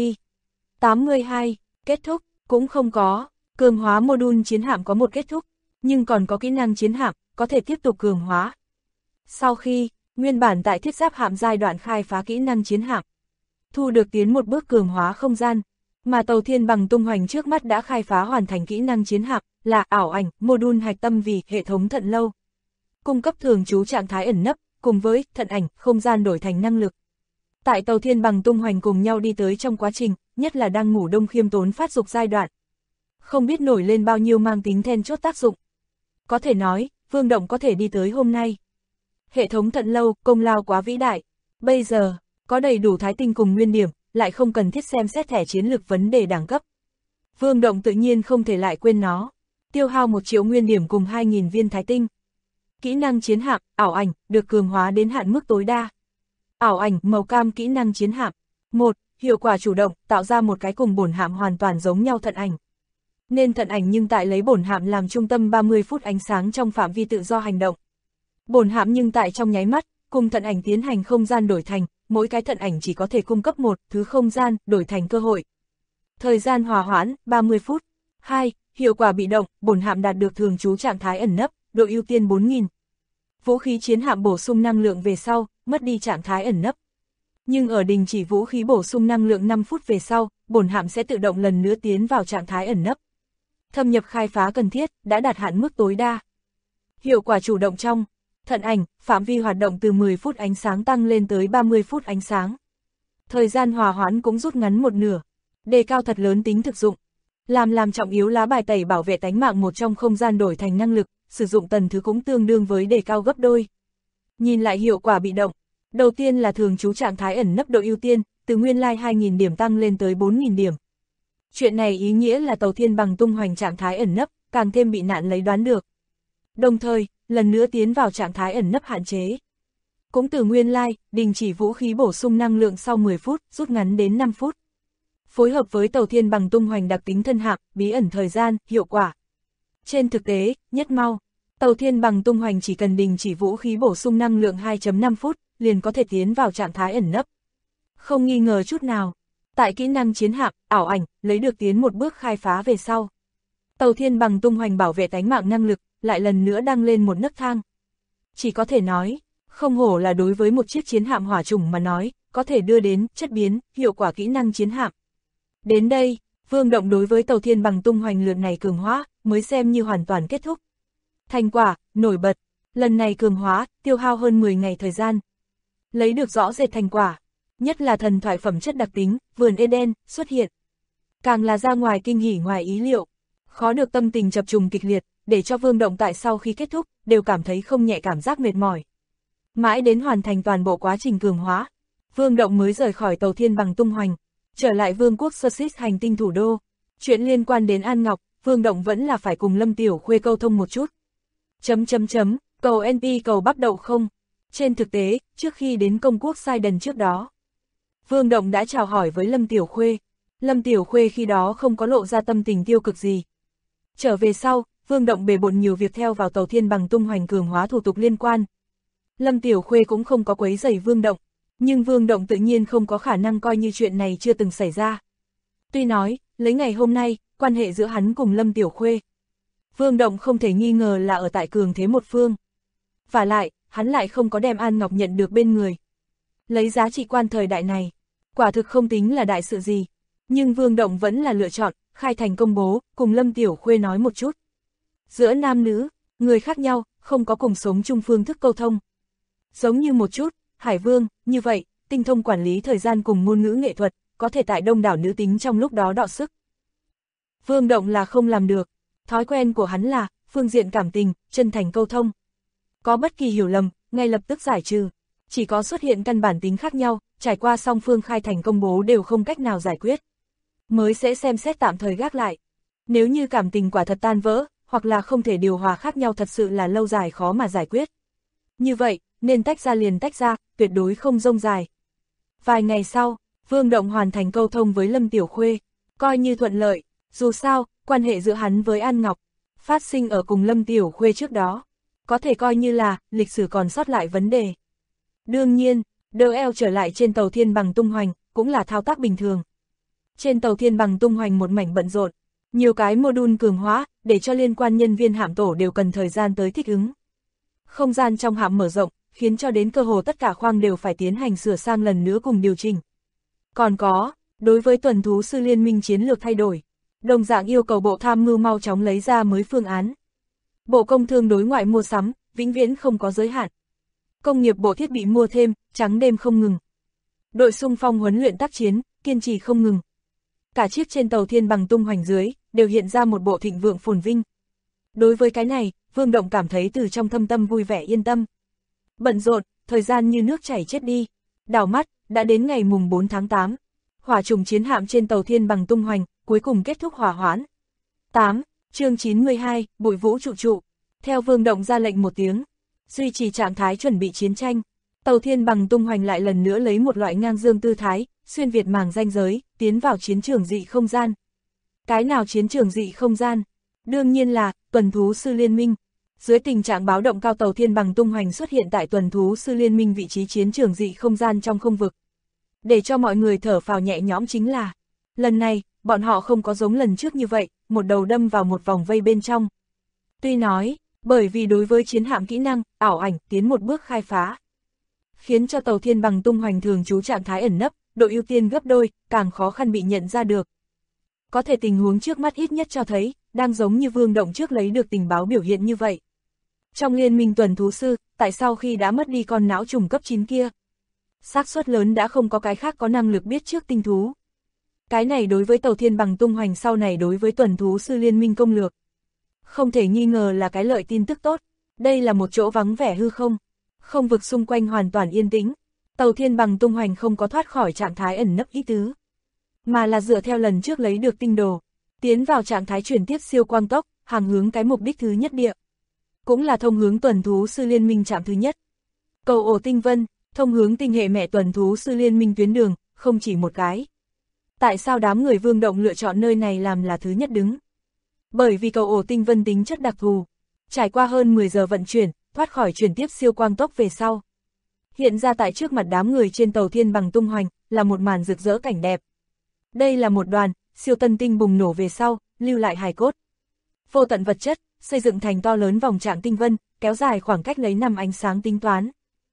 B: 82, kết thúc, cũng không có. Cường hóa module chiến hạm có một kết thúc, nhưng còn có kỹ năng chiến hạm, có thể tiếp tục cường hóa. Sau khi, nguyên bản tại thiết giáp hạm giai đoạn khai phá kỹ năng chiến hạm, thu được tiến một bước cường hóa không gian, mà tàu thiên bằng tung hoành trước mắt đã khai phá hoàn thành kỹ năng chiến hạm, là ảo ảnh, module hạch tâm vì hệ thống thận lâu. Cung cấp thường trú trạng thái ẩn nấp, cùng với thận ảnh, không gian đổi thành năng lực. Tại tàu thiên bằng tung hoành cùng nhau đi tới trong quá trình, nhất là đang ngủ đông khiêm tốn phát dục giai đoạn. Không biết nổi lên bao nhiêu mang tính then chốt tác dụng. Có thể nói, Vương Động có thể đi tới hôm nay. Hệ thống thận lâu, công lao quá vĩ đại. Bây giờ, có đầy đủ thái tinh cùng nguyên điểm, lại không cần thiết xem xét thẻ chiến lược vấn đề đẳng cấp. Vương Động tự nhiên không thể lại quên nó. Tiêu hao 1 triệu nguyên điểm cùng 2.000 viên thái tinh. Kỹ năng chiến hạm, ảo ảnh, được cường hóa đến hạn mức tối đa. Ảo ảnh, màu cam kỹ năng chiến hạm. 1. Hiệu quả chủ động, tạo ra một cái cùng bổn hạm hoàn toàn giống nhau thận ảnh. Nên thận ảnh nhưng tại lấy bổn hạm làm trung tâm 30 phút ánh sáng trong phạm vi tự do hành động. Bổn hạm nhưng tại trong nháy mắt, cùng thận ảnh tiến hành không gian đổi thành, mỗi cái thận ảnh chỉ có thể cung cấp một thứ không gian đổi thành cơ hội. Thời gian hòa hoãn, 30 phút. 2. Hiệu quả bị động, bổn hạm đạt được thường trú trạng thái ẩn nấp, độ ưu tiên 4000. Vũ khí chiến hạm bổ sung năng lượng về sau, mất đi trạng thái ẩn nấp. Nhưng ở đình chỉ vũ khí bổ sung năng lượng 5 phút về sau, bổn hạm sẽ tự động lần nữa tiến vào trạng thái ẩn nấp. Thâm nhập khai phá cần thiết, đã đạt hạn mức tối đa. Hiệu quả chủ động trong thận ảnh, phạm vi hoạt động từ 10 phút ánh sáng tăng lên tới 30 phút ánh sáng. Thời gian hòa hoãn cũng rút ngắn một nửa, đề cao thật lớn tính thực dụng. Làm trọng yếu lá bài tẩy bảo vệ tánh mạng một trong không gian đổi thành năng lực, sử dụng tần thứ cũng tương đương với đề cao gấp đôi. Nhìn lại hiệu quả bị động, đầu tiên là thường trú trạng thái ẩn nấp độ ưu tiên, từ nguyên lai 2.000 điểm tăng lên tới 4.000 điểm. Chuyện này ý nghĩa là tàu thiên bằng tung hoành trạng thái ẩn nấp, càng thêm bị nạn lấy đoán được. Đồng thời, lần nữa tiến vào trạng thái ẩn nấp hạn chế. Cũng từ nguyên lai, đình chỉ vũ khí bổ sung năng lượng sau 10 phút, rút ngắn đến 5 phút. Phối hợp với tàu thiên bằng tung hoành đặc tính thân hạm, bí ẩn thời gian, hiệu quả. Trên thực tế, nhất mau, tàu thiên bằng tung hoành chỉ cần đình chỉ vũ khí bổ sung năng lượng 2.5 phút, liền có thể tiến vào trạng thái ẩn nấp. Không nghi ngờ chút nào, tại kỹ năng chiến hạm, ảo ảnh, lấy được tiến một bước khai phá về sau. Tàu thiên bằng tung hoành bảo vệ tánh mạng năng lực, lại lần nữa đăng lên một nấc thang. Chỉ có thể nói, không hổ là đối với một chiếc chiến hạm hỏa chủng mà nói, có thể đưa đến chất biến, hiệu quả kỹ năng chiến hạm. Đến đây, Vương Động đối với tàu thiên bằng tung hoành lượt này cường hóa, mới xem như hoàn toàn kết thúc. Thành quả, nổi bật, lần này cường hóa, tiêu hao hơn 10 ngày thời gian. Lấy được rõ rệt thành quả, nhất là thần thoại phẩm chất đặc tính, vườn Eden, xuất hiện. Càng là ra ngoài kinh hỉ ngoài ý liệu, khó được tâm tình chập trùng kịch liệt, để cho Vương Động tại sau khi kết thúc, đều cảm thấy không nhẹ cảm giác mệt mỏi. Mãi đến hoàn thành toàn bộ quá trình cường hóa, Vương Động mới rời khỏi tàu thiên bằng tung hoành, trở lại vương quốc Sussex hành tinh thủ đô. Chuyện liên quan đến An Ngọc, Vương Động vẫn là phải cùng Lâm Tiểu Khuê câu thông một chút. Cầu NP cầu bắt đậu không? Trên thực tế, trước khi đến công quốc Sidon trước đó, Vương Động đã chào hỏi với Lâm Tiểu Khuê. Lâm Tiểu Khuê khi đó không có lộ ra tâm tình tiêu cực gì. Trở về sau, Vương Động bề bộn nhiều việc theo vào tàu thiên bằng tung hoành cường hóa thủ tục liên quan. Lâm Tiểu Khuê cũng không có quấy rầy Vương Động, Nhưng Vương Động tự nhiên không có khả năng coi như chuyện này chưa từng xảy ra. Tuy nói, lấy ngày hôm nay, quan hệ giữa hắn cùng Lâm Tiểu Khuê, Vương Động không thể nghi ngờ là ở tại cường thế một phương. Và lại, hắn lại không có đem An Ngọc nhận được bên người. Lấy giá trị quan thời đại này, quả thực không tính là đại sự gì. Nhưng Vương Động vẫn là lựa chọn, khai thành công bố, cùng Lâm Tiểu Khuê nói một chút. Giữa nam nữ, người khác nhau, không có cùng sống chung phương thức câu thông. Giống như một chút, Hải Vương, như vậy, tinh thông quản lý thời gian cùng ngôn ngữ nghệ thuật, có thể tại đông đảo nữ tính trong lúc đó đọ sức. Vương Động là không làm được, thói quen của hắn là, phương diện cảm tình, chân thành câu thông. Có bất kỳ hiểu lầm, ngay lập tức giải trừ. Chỉ có xuất hiện căn bản tính khác nhau, trải qua song phương khai thành công bố đều không cách nào giải quyết, mới sẽ xem xét tạm thời gác lại. Nếu như cảm tình quả thật tan vỡ, hoặc là không thể điều hòa khác nhau thật sự là lâu dài khó mà giải quyết. Như vậy, nên tách ra liền tách ra, tuyệt đối không rông dài. Vài ngày sau, Vương Động hoàn thành câu thông với Lâm Tiểu Khuê, coi như thuận lợi. Dù sao, quan hệ giữa hắn với An Ngọc, phát sinh ở cùng Lâm Tiểu Khuê trước đó, có thể coi như là, lịch sử còn sót lại vấn đề. Đương nhiên, đỡ eo trở lại trên tàu Thiên Bằng tung hoành, cũng là thao tác bình thường. Trên tàu Thiên Bằng tung hoành một mảnh bận rộn, nhiều cái module cường hóa, để cho liên quan nhân viên hạm tổ đều cần thời gian tới thích ứng. Không gian trong hạm mở rộng, khiến cho đến cơ hồ tất cả khoang đều phải tiến hành sửa sang lần nữa cùng điều chỉnh. Còn có, đối với tuần thú sư liên minh chiến lược thay đổi, đồng dạng yêu cầu bộ tham mưu mau chóng lấy ra mới phương án. Bộ công thương đối ngoại mua sắm, vĩnh viễn không có giới hạn. Công nghiệp bộ thiết bị mua thêm, trắng đêm không ngừng. Đội xung phong huấn luyện tác chiến, kiên trì không ngừng. Cả chiếc trên tàu Thiên Bằng tung hoành dưới, đều hiện ra một bộ thịnh vượng phồn vinh. Đối với cái này, Vương Động cảm thấy từ trong thâm tâm vui vẻ yên tâm. Bận rộn, thời gian như nước chảy chết đi. Đảo mắt, đã đến ngày mùng 4 tháng 8. Hỏa trùng chiến hạm trên tàu Thiên Bằng tung hoành, cuối cùng kết thúc hỏa hoãn. 8. Chương 92, Bụi Vũ trụ trụ. Theo Vương Động ra lệnh một tiếng, duy trì trạng thái chuẩn bị chiến tranh, tàu Thiên Bằng tung hoành lại lần nữa lấy một loại ngang dương tư thái, xuyên việt màng ranh giới, tiến vào chiến trường dị không gian. Cái nào chiến trường dị không gian? Đương nhiên là tuần thú sư liên minh. Dưới tình trạng báo động cao, tàu Thiên Bằng tung hoành xuất hiện tại tuần thú sư liên minh vị trí chiến trường dị không gian trong không vực. Để cho mọi người thở phào nhẹ nhõm chính là, lần này, bọn họ không có giống lần trước như vậy, một đầu đâm vào một vòng vây bên trong. Tuy nói, bởi vì đối với chiến hạm kỹ năng, ảo ảnh tiến một bước khai phá, khiến cho tàu Thiên Bằng tung hoành thường trú trạng thái ẩn nấp, độ ưu tiên gấp đôi, càng khó khăn bị nhận ra được. Có thể tình huống trước mắt ít nhất cho thấy, đang giống như Vương Động trước lấy được tình báo biểu hiện như vậy. Trong liên minh tuần thú sư, tại sao khi đã mất đi con não trùng cấp 9 kia, xác suất lớn đã không có cái khác có năng lực biết trước tinh thú. Cái này đối với tàu Thiên Bằng tung hoành sau này đối với tuần thú sư liên minh công lược, không thể nghi ngờ là cái lợi tin tức tốt. Đây là một chỗ vắng vẻ hư không, không vực xung quanh hoàn toàn yên tĩnh. Tàu Thiên Bằng tung hoành không có thoát khỏi trạng thái ẩn nấp ý tứ, mà là dựa theo lần trước lấy được tinh đồ, tiến vào trạng thái chuyển tiếp siêu quang tốc, hàng hướng cái mục đích thứ nhất địa. Cũng là thông hướng tuần thú sư liên minh trạm thứ nhất. Cầu ổ tinh vân, thông hướng tinh hệ mẹ tuần thú sư liên minh tuyến đường, không chỉ một cái. Tại sao đám người Vương Động lựa chọn nơi này làm là thứ nhất đứng? Bởi vì cầu ổ tinh vân tính chất đặc thù, trải qua hơn 10 giờ vận chuyển, thoát khỏi chuyển tiếp siêu quang tốc về sau. Hiện ra tại trước mặt đám người trên tàu Thiên Bằng tung hoành, là một màn rực rỡ cảnh đẹp. Đây là một đoàn, siêu tân tinh bùng nổ về sau, lưu lại hài cốt. Vô tận vật chất, xây dựng thành to lớn vòng trạng tinh vân, kéo dài khoảng cách lấy năm ánh sáng tính toán.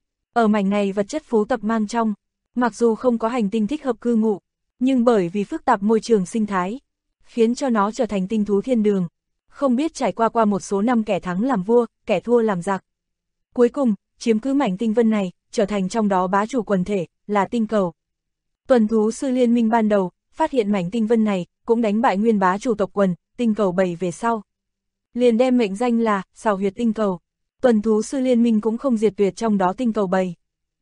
B: Ở mảnh này vật chất phú tập mang trong, mặc dù không có hành tinh thích hợp cư ngụ, nhưng bởi vì phức tạp môi trường sinh thái, khiến cho nó trở thành tinh thú thiên đường. Không biết trải qua một số năm kẻ thắng làm vua, kẻ thua làm giặc. Cuối cùng, chiếm cứ mảnh tinh vân này, trở thành trong đó bá chủ quần thể, là tinh cầu. Tuần thú sư liên minh ban đầu, phát hiện mảnh tinh vân này, cũng đánh bại nguyên bá chủ tộc quần, tinh cầu 7 về sau. Liền đem mệnh danh là, xào huyệt tinh cầu. Tuần thú sư liên minh cũng không diệt tuyệt trong đó tinh cầu 7,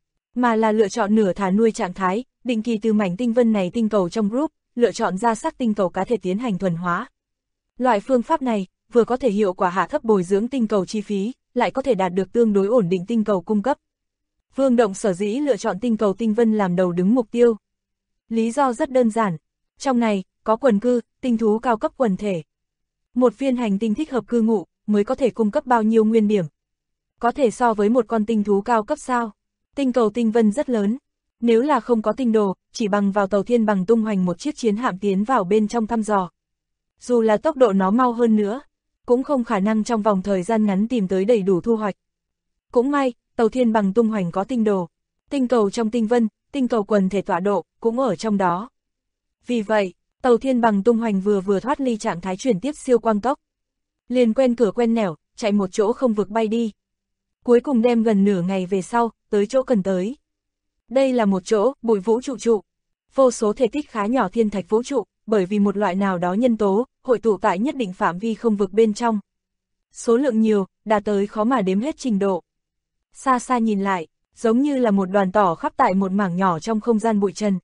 B: mà là lựa chọn nửa thả nuôi trạng thái, định kỳ từ mảnh tinh vân này tinh cầu trong group, lựa chọn ra sắc tinh cầu cá thể tiến hành thuần hóa. Loại phương pháp này, vừa có thể hiệu quả hạ thấp bồi dưỡng tinh cầu chi phí, lại có thể đạt được tương đối ổn định tinh cầu cung cấp. Vương Động sở dĩ lựa chọn tinh cầu tinh vân làm đầu đứng mục tiêu. Lý do rất đơn giản, trong này, có quần cư, tinh thú cao cấp quần thể. Một viên hành tinh thích hợp cư ngụ, mới có thể cung cấp bao nhiêu nguyên điểm. Có thể so với một con tinh thú cao cấp sao? Tinh cầu tinh vân rất lớn, Nếu là không có tinh đồ, chỉ bằng vào tàu thiên bằng tung hoành một chiếc chiến hạm tiến vào bên trong thăm dò. Dù là tốc độ nó mau hơn nữa, cũng không khả năng trong vòng thời gian ngắn tìm tới đầy đủ thu hoạch. Cũng may, tàu thiên bằng tung hoành có tinh đồ, tinh cầu trong tinh vân, tinh cầu quần thể tọa độ, cũng ở trong đó. Vì vậy, tàu thiên bằng tung hoành vừa thoát ly trạng thái chuyển tiếp siêu quang tốc. Liền quen cửa quen nẻo, chạy một chỗ không vực bay đi. Cuối cùng đem gần nửa ngày về sau, tới chỗ cần tới. Đây là một chỗ, bụi vũ trụ trụ. Vô số thể tích khá nhỏ thiên thạch vũ trụ, bởi vì một loại nào đó nhân tố, hội tụ tại nhất định phạm vi không vực bên trong. Số lượng nhiều, đạt tới khó mà đếm hết trình độ. Xa xa nhìn lại, giống như là một đoàn tỏ khắp tại một mảng nhỏ trong không gian bụi trần.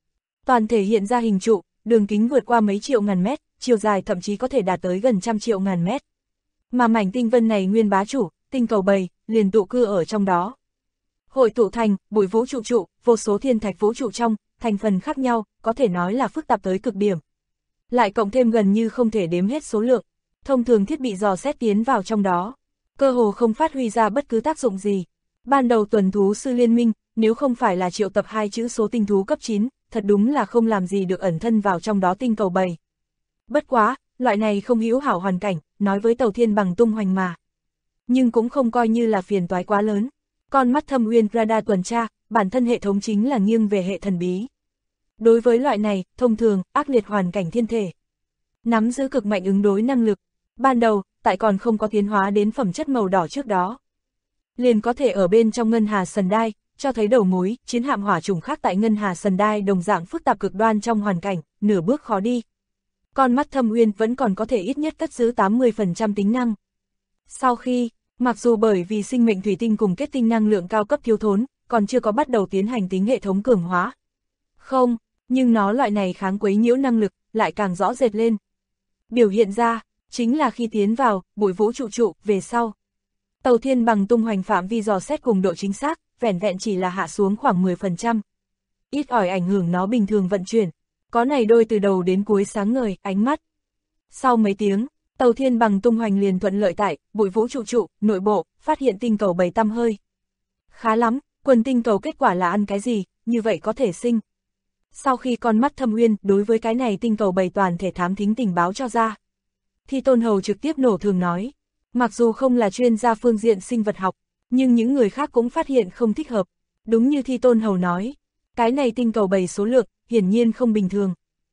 B: Toàn thể hiện ra hình trụ, đường kính vượt qua mấy triệu ngàn mét, chiều dài thậm chí có thể đạt tới gần trăm triệu ngàn mét. Mà mảnh tinh vân này nguyên bá chủ, tinh cầu bầy, liền tụ cư ở trong đó. Hội tụ thành, bụi vũ trụ trụ, vô số thiên thạch vũ trụ trong, thành phần khác nhau, có thể nói là phức tạp tới cực điểm. Lại cộng thêm gần như không thể đếm hết số lượng, thông thường thiết bị dò xét tiến vào trong đó, cơ hồ không phát huy ra bất cứ tác dụng gì. Ban đầu tuần thú sư liên minh, nếu không phải là triệu tập 2 chữ số tinh thú cấp 9, thật đúng là không làm gì được ẩn thân vào trong đó tinh cầu bầy. Bất quá, loại này không hữu hảo hoàn cảnh, nói với tàu thiên bằng tung hoành mà. Nhưng cũng không coi như là phiền toái quá lớn. Con mắt thâm uyên radar tuần tra, bản thân hệ thống chính là nghiêng về hệ thần bí. Đối với loại này, thông thường, ác liệt hoàn cảnh thiên thể, nắm giữ cực mạnh ứng đối năng lực. Ban đầu, tại còn không có tiến hóa đến phẩm chất màu đỏ trước đó, liền có thể ở bên trong ngân hà sần đai, cho thấy đầu mối, chiến hạm hỏa chủng khác tại ngân hà sần đai đồng dạng phức tạp cực đoan trong hoàn cảnh, nửa bước khó đi. Con mắt thâm uyên vẫn còn có thể ít nhất cất giữ 80% tính năng. Sau khi, mặc dù bởi vì sinh mệnh thủy tinh cùng kết tinh năng lượng cao cấp thiếu thốn, còn chưa có bắt đầu tiến hành tính hệ thống cường hóa. Không, nhưng nó loại này kháng quấy nhiễu năng lực, lại càng rõ rệt lên. Biểu hiện ra, chính là khi tiến vào, bụi vũ trụ trụ, về sau. Tàu thiên bằng tung hoành phạm vi dò xét cùng độ chính xác, vẻn vẹn chỉ là hạ xuống khoảng 10%. Ít ỏi ảnh hưởng nó bình thường vận chuyển. Có này đôi từ đầu đến cuối sáng ngời, ánh mắt. Sau mấy tiếng, tàu thiên bằng tung hoành liền thuận lợi tại, bụi vũ trụ trụ, nội bộ, phát hiện tinh cầu bầy tăm hơi. Khá lắm, quần tinh cầu kết quả là ăn cái gì, như vậy có thể sinh. Sau khi con mắt thâm uyên đối với cái này tinh cầu bầy toàn thể thám thính tình báo cho ra, thì Tôn Hầu trực tiếp nổ thường nói, mặc dù không là chuyên gia phương diện sinh vật học, nhưng những người khác cũng phát hiện không thích hợp. Đúng như Thi Tôn Hầu nói, cái này tinh cầu bầy số lượng, hiển nhiên không bình thường.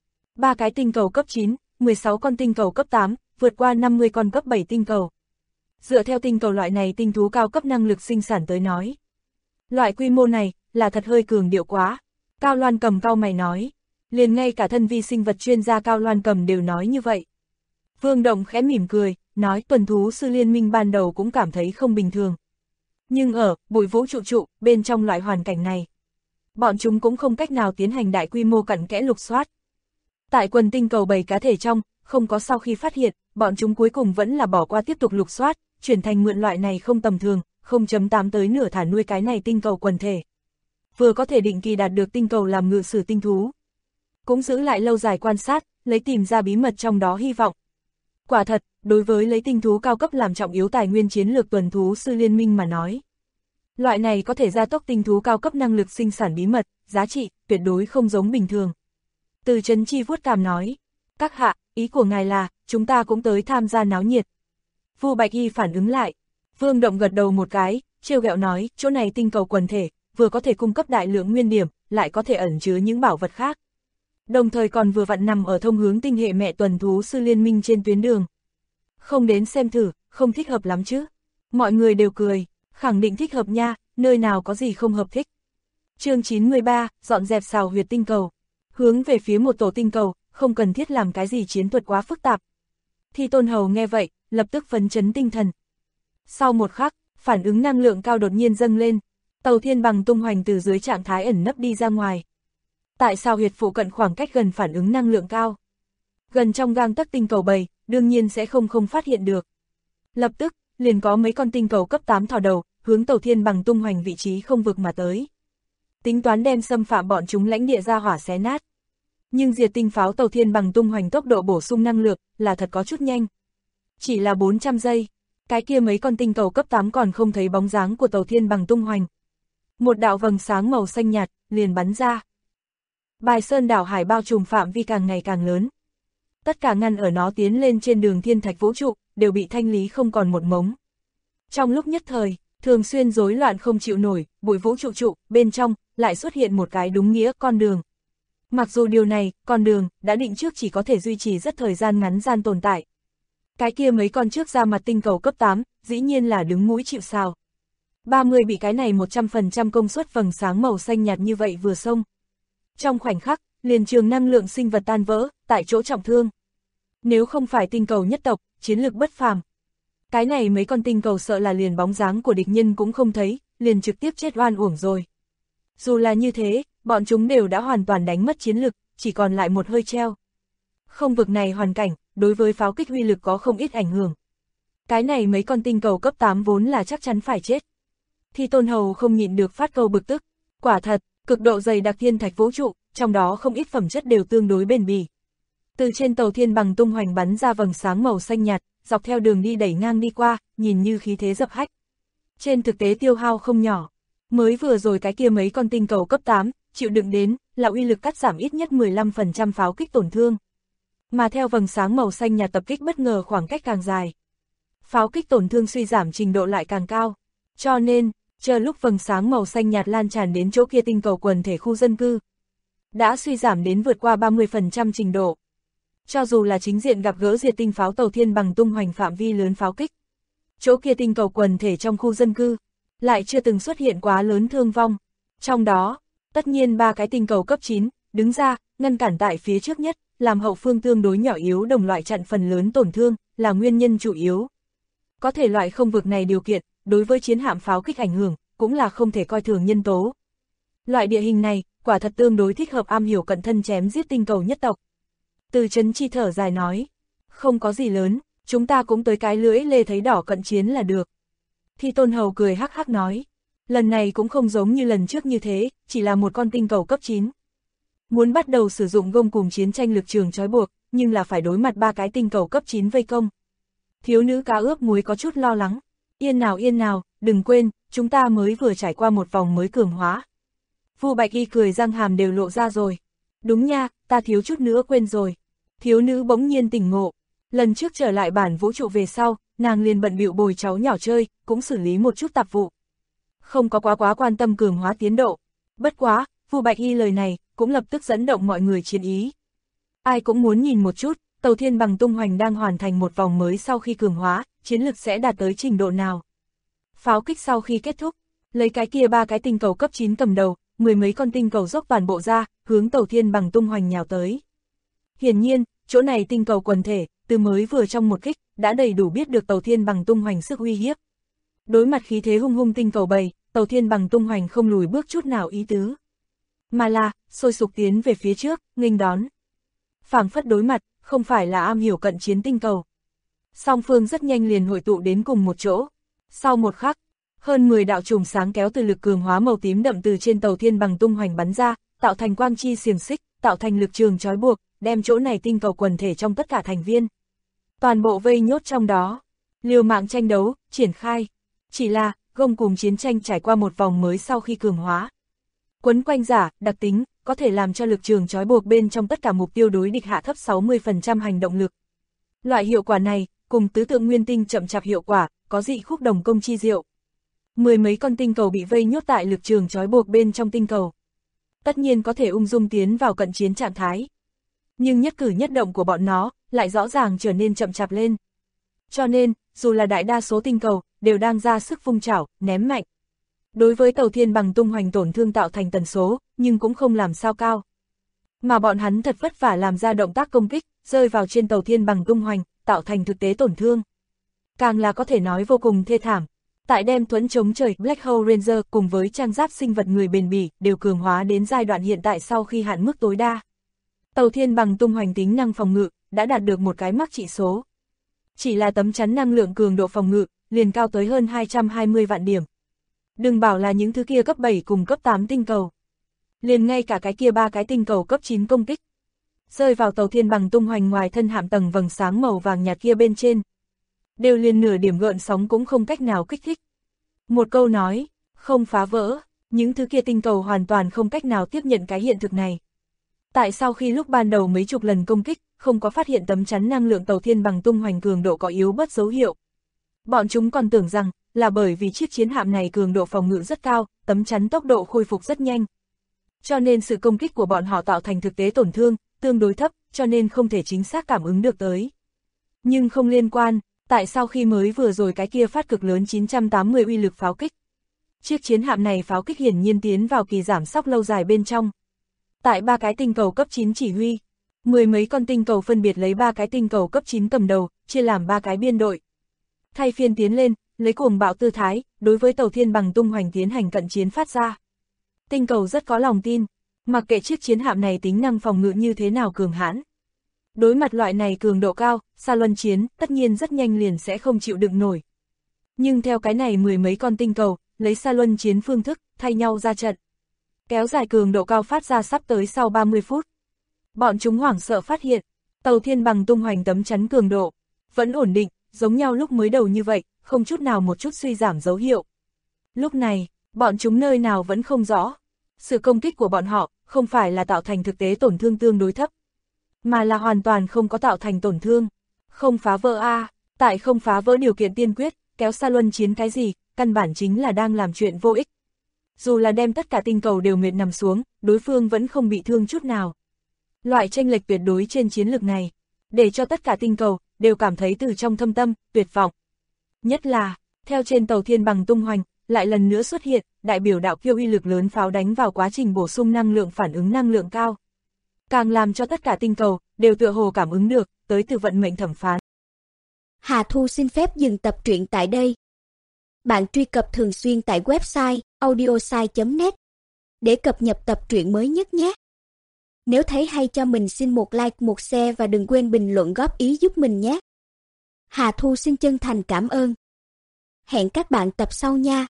B: 3 cái tinh cầu cấp 9, 16 con tinh cầu cấp 8, vượt qua 50 con cấp 7 tinh cầu. Dựa theo tinh cầu loại này tinh thú cao cấp năng lực sinh sản tới nói, loại quy mô này, là thật hơi cường điệu quá. Cao Loan Cầm cau mày nói, liền ngay cả thân vi sinh vật chuyên gia Cao Loan Cầm đều nói như vậy. Vương Động khẽ mỉm cười, nói tuần thú sư liên minh ban đầu cũng cảm thấy không bình thường. Nhưng ở, bụi vũ trụ trụ, bên trong loại hoàn cảnh này, bọn chúng cũng không cách nào tiến hành đại quy mô cặn kẽ lục soát. Tại quần tinh cầu bầy cá thể trong, không có sau khi phát hiện, bọn chúng cuối cùng vẫn là bỏ qua tiếp tục lục soát, chuyển thành mượn loại này không tầm thường, 0.8 tới nửa thả nuôi cái này tinh cầu quần thể. Vừa có thể định kỳ đạt được tinh cầu làm ngự sử tinh thú, cũng giữ lại lâu dài quan sát, lấy tìm ra bí mật trong đó hy vọng. Quả thật, đối với lấy tinh thú cao cấp làm trọng yếu tài nguyên chiến lược tuần thú sư liên minh mà nói, loại này có thể gia tốc tinh thú cao cấp năng lực sinh sản bí mật, giá trị, tuyệt đối không giống bình thường. Từ Trấn Chi vuốt cằm nói, các hạ, ý của ngài là, chúng ta cũng tới tham gia náo nhiệt. Vu Bạch Y phản ứng lại, Vương Động gật đầu một cái, trêu ghẹo nói, chỗ này tinh cầu quần thể, vừa có thể cung cấp đại lượng nguyên điểm, lại có thể ẩn chứa những bảo vật khác. Đồng thời còn vừa vặn nằm ở thông hướng tinh hệ mẹ tuần thú sư liên minh trên tuyến đường. Không đến xem thử, không thích hợp lắm chứ. Mọi người đều cười, khẳng định thích hợp nha, nơi nào có gì không hợp thích. Chương 93, dọn dẹp xào huyệt tinh cầu. Hướng về phía một tổ tinh cầu, không cần thiết làm cái gì chiến thuật quá phức tạp. Thi Tôn Hầu nghe vậy, lập tức phấn chấn tinh thần. Sau một khắc, phản ứng năng lượng cao đột nhiên dâng lên, tàu thiên bằng tung hoành từ dưới trạng thái ẩn nấp đi ra ngoài. Tại sao huyệt phụ cận khoảng cách gần phản ứng năng lượng cao? Gần trong gang tấc tinh cầu bầy, đương nhiên sẽ không phát hiện được. Lập tức, liền có mấy con tinh cầu cấp 8 thò đầu, hướng tàu thiên bằng tung hoành vị trí không vực mà tới. Tính toán đem xâm phạm bọn chúng lãnh địa ra hỏa xé nát. Nhưng diệt tinh pháo tàu thiên bằng tung hoành tốc độ bổ sung năng lượng, là thật có chút nhanh. Chỉ là 400 giây, cái kia mấy con tinh cầu cấp 8 còn không thấy bóng dáng của tàu thiên bằng tung hoành. Một đạo vầng sáng màu xanh nhạt, liền bắn ra. Bài sơn đảo hải bao trùm phạm vi càng ngày càng lớn. Tất cả ngăn ở nó tiến lên trên đường thiên thạch vũ trụ, đều bị thanh lý không còn một mống. Trong lúc nhất thời, thường xuyên rối loạn không chịu nổi, bụi vũ trụ trụ, bên trong, lại xuất hiện một cái đúng nghĩa con đường. Mặc dù điều này, con đường, đã định trước chỉ có thể duy trì rất thời gian ngắn gian tồn tại. Cái kia mấy con trước ra mặt tinh cầu cấp 8, dĩ nhiên là đứng mũi chịu sào. 30 bị cái này 100% công suất vầng sáng màu xanh nhạt như vậy vừa xông. Trong khoảnh khắc, liền trường năng lượng sinh vật tan vỡ, tại chỗ trọng thương. Nếu không phải tinh cầu nhất tộc, chiến lược bất phàm. Cái này mấy con tinh cầu sợ là liền bóng dáng của địch nhân cũng không thấy, liền trực tiếp chết oan uổng rồi. Dù là như thế, bọn chúng đều đã hoàn toàn đánh mất chiến lực, chỉ còn lại một hơi treo. Không vực này hoàn cảnh, đối với pháo kích uy lực có không ít ảnh hưởng. Cái này mấy con tinh cầu cấp 8 vốn là chắc chắn phải chết. Thì Tôn Hầu không nhịn được phát câu bực tức. Quả thật, cực độ dày đặc thiên thạch vũ trụ, trong đó không ít phẩm chất đều tương đối bền bỉ. Từ trên tàu thiên bằng tung hoành bắn ra vầng sáng màu xanh nhạt, dọc theo đường đi đẩy ngang đi qua, nhìn như khí thế dập hách. Trên thực tế tiêu hao không nhỏ. Mới vừa rồi cái kia mấy con tinh cầu cấp 8, chịu đựng đến, là uy lực cắt giảm ít nhất 15% pháo kích tổn thương. Mà theo vầng sáng màu xanh nhạt tập kích bất ngờ khoảng cách càng dài, pháo kích tổn thương suy giảm trình độ lại càng cao. Cho nên, chờ lúc vầng sáng màu xanh nhạt lan tràn đến chỗ kia tinh cầu quần thể khu dân cư, đã suy giảm đến vượt qua 30% trình độ. Cho dù là chính diện gặp gỡ diệt tinh pháo tàu thiên bằng tung hoành phạm vi lớn pháo kích, chỗ kia tinh cầu quần thể trong khu dân cư, lại chưa từng xuất hiện quá lớn thương vong. Trong đó, tất nhiên 3 cái tinh cầu cấp 9, đứng ra, ngăn cản tại phía trước nhất, làm hậu phương tương đối nhỏ yếu đồng loại chặn phần lớn tổn thương, là nguyên nhân chủ yếu. Có thể loại không vực này điều kiện, đối với chiến hạm pháo kích ảnh hưởng, cũng là không thể coi thường nhân tố. Loại địa hình này, quả thật tương đối thích hợp am hiểu cận thân chém giết tinh cầu nhất tộc. Từ Trấn Chi thở dài nói, không có gì lớn, chúng ta cũng tới cái lưỡi lê thấy đỏ cận chiến là được. Thì Tôn Hầu cười hắc hắc nói, lần này cũng không giống như lần trước như thế, chỉ là một con tinh cầu cấp 9. Muốn bắt đầu sử dụng gông cùng chiến tranh lực trường trói buộc, nhưng là phải đối mặt 3 cái tinh cầu cấp 9 vây công. Thiếu nữ cá ướp muối có chút lo lắng, yên nào, đừng quên, chúng ta mới vừa trải qua một vòng mới cường hóa. Vu Bạch Y cười răng hàm đều lộ ra rồi. Đúng nha, ta thiếu chút nữa quên rồi. Thiếu nữ bỗng nhiên tỉnh ngộ. Lần trước trở lại bản vũ trụ về sau, nàng liền bận bịu bồi cháu nhỏ chơi, cũng xử lý một chút tạp vụ. Không có quá quan tâm cường hóa tiến độ. Bất quá, Vu Bạch Y lời này, cũng lập tức dẫn động mọi người chiến ý. Ai cũng muốn nhìn một chút, tàu thiên bằng tung hoành đang hoàn thành một vòng mới sau khi cường hóa, chiến lực sẽ đạt tới trình độ nào. Pháo kích sau khi kết thúc, lấy cái kia 3 cái tinh cầu cấp 9 cầm đầu, 10 mấy con tinh cầu dốc toàn bộ ra, hướng tàu thiên bằng tung hoành nhào tới. Hiển nhiên, chỗ này tinh cầu quần thể, từ mới vừa trong một kích, đã đầy đủ biết được tàu thiên bằng tung hoành sức uy hiếp. Đối mặt khí thế hung hung tinh cầu bầy, tàu thiên bằng tung hoành không lùi bước chút nào ý tứ. Mà là, sôi sục tiến về phía trước, nghênh đón. Phảng phất đối mặt, không phải là am hiểu cận chiến tinh cầu. Song phương rất nhanh liền hội tụ đến cùng một chỗ. Sau một khắc, hơn 10 đạo chùm sáng kéo từ lực cường hóa màu tím đậm từ trên tàu thiên bằng tung hoành bắn ra, tạo thành quang chi xiềng xích, tạo thành lực trường trói buộc, đem chỗ này tinh cầu quần thể trong tất cả thành viên. Toàn bộ vây nhốt trong đó, liều mạng tranh đấu, triển khai. Chỉ là, gông cùng chiến tranh trải qua một vòng mới sau khi cường hóa. Quấn quanh giả, đặc tính, có thể làm cho lực trường trói buộc bên trong tất cả mục tiêu đối địch hạ thấp 60% hành động lực. Loại hiệu quả này, cùng tứ tượng nguyên tinh chậm chạp hiệu quả, có dị khúc đồng công chi diệu. 10 mấy con tinh cầu bị vây nhốt tại lực trường trói buộc bên trong tinh cầu. Tất nhiên có thể ung dung tiến vào cận chiến trạng thái. Nhưng nhất cử nhất động của bọn nó, lại rõ ràng trở nên chậm chạp lên. Cho nên, dù là đại đa số tinh cầu, đều đang ra sức vung chảo, ném mạnh. Đối với tàu thiên bằng tung hoành tổn thương tạo thành tần số, nhưng cũng không làm sao cao. Mà bọn hắn thật vất vả làm ra động tác công kích, rơi vào trên tàu thiên bằng tung hoành, tạo thành thực tế tổn thương. Càng là có thể nói vô cùng thê thảm. Tại đem thuẫn chống trời Black Hole Ranger cùng với trang giáp sinh vật người bền bỉ đều cường hóa đến giai đoạn hiện tại sau khi hạn mức tối đa. Tàu thiên bằng tung hoành tính năng phòng ngự, đã đạt được một cái mắc trị số. Chỉ là tấm chắn năng lượng cường độ phòng ngự, liền cao tới hơn 220 vạn điểm. Đừng bảo là những thứ kia cấp 7 cùng cấp 8 tinh cầu. Liền ngay cả cái kia 3 cái tinh cầu cấp 9 công kích. Rơi vào tàu thiên bằng tung hoành ngoài thân hạm tầng vầng sáng màu vàng nhạt kia bên trên. Đều liền nửa điểm gợn sóng cũng không cách nào kích thích. Một câu nói, không phá vỡ, Những thứ kia tinh cầu hoàn toàn không cách nào tiếp nhận cái hiện thực này. Tại sao khi lúc ban đầu mấy chục lần công kích, không có phát hiện tấm chắn năng lượng tàu thiên bằng tung hoành cường độ có yếu bớt dấu hiệu? Bọn chúng còn tưởng rằng, là bởi vì chiếc chiến hạm này cường độ phòng ngự rất cao, tấm chắn tốc độ khôi phục rất nhanh. Cho nên sự công kích của bọn họ tạo thành thực tế tổn thương, tương đối thấp, cho nên không thể chính xác cảm ứng được tới. Nhưng không liên quan, tại sao khi mới vừa rồi cái kia phát cực lớn 980 uy lực pháo kích? Chiếc chiến hạm này pháo kích hiển nhiên tiến vào kỳ giảm sóc lâu dài bên trong. Tại 3 cái tinh cầu cấp 9 chỉ huy, 10 mấy con tinh cầu phân biệt lấy 3 cái tinh cầu cấp 9 cầm đầu, chia làm 3 cái biên đội. Thay phiên tiến lên, lấy cuồng bạo tư thái, đối với tàu thiên bằng tung hoành tiến hành cận chiến phát ra. Tinh cầu rất có lòng tin, mặc kệ chiếc chiến hạm này tính năng phòng ngự như thế nào cường hãn. Đối mặt loại này cường độ cao, xa luân chiến, tất nhiên rất nhanh liền sẽ không chịu đựng nổi. Nhưng theo cái này 10 mấy con tinh cầu, lấy xa luân chiến phương thức, thay nhau ra trận. Kéo dài cường độ cao phát ra sắp tới sau 30 phút. Bọn chúng hoảng sợ phát hiện, tàu thiên bằng tung hoành tấm chắn cường độ, vẫn ổn định, giống nhau lúc mới đầu như vậy, không chút nào một chút suy giảm dấu hiệu. Lúc này, bọn chúng nơi nào vẫn không rõ. Sự công kích của bọn họ, không phải là tạo thành thực tế tổn thương tương đối thấp, mà là hoàn toàn không có tạo thành tổn thương. Không phá vỡ a, tại không phá vỡ điều kiện tiên quyết, kéo xa luân chiến cái gì, căn bản chính là đang làm chuyện vô ích. Dù là đem tất cả tinh cầu đều mệt nằm xuống, đối phương vẫn không bị thương chút nào. Loại chênh lệch tuyệt đối trên chiến lược này, để cho tất cả tinh cầu đều cảm thấy từ trong thâm tâm, tuyệt vọng. Nhất là, theo trên tàu thiên bằng tung hoành, lại lần nữa xuất hiện, đại biểu đạo kiêu uy lực lớn pháo đánh vào quá trình bổ sung năng lượng phản ứng năng lượng cao. Càng làm cho tất cả tinh cầu đều tựa hồ cảm ứng được, tới từ vận mệnh thẩm phán.
C: Hà Thu xin phép dừng tập truyện tại đây. Bạn truy cập thường xuyên tại website audiosai.net để cập nhật tập truyện mới nhất nhé. Nếu thấy hay cho mình xin một like, một share và đừng quên bình luận góp ý giúp mình nhé. Hà Thu xin chân thành cảm ơn. Hẹn các bạn tập sau nha.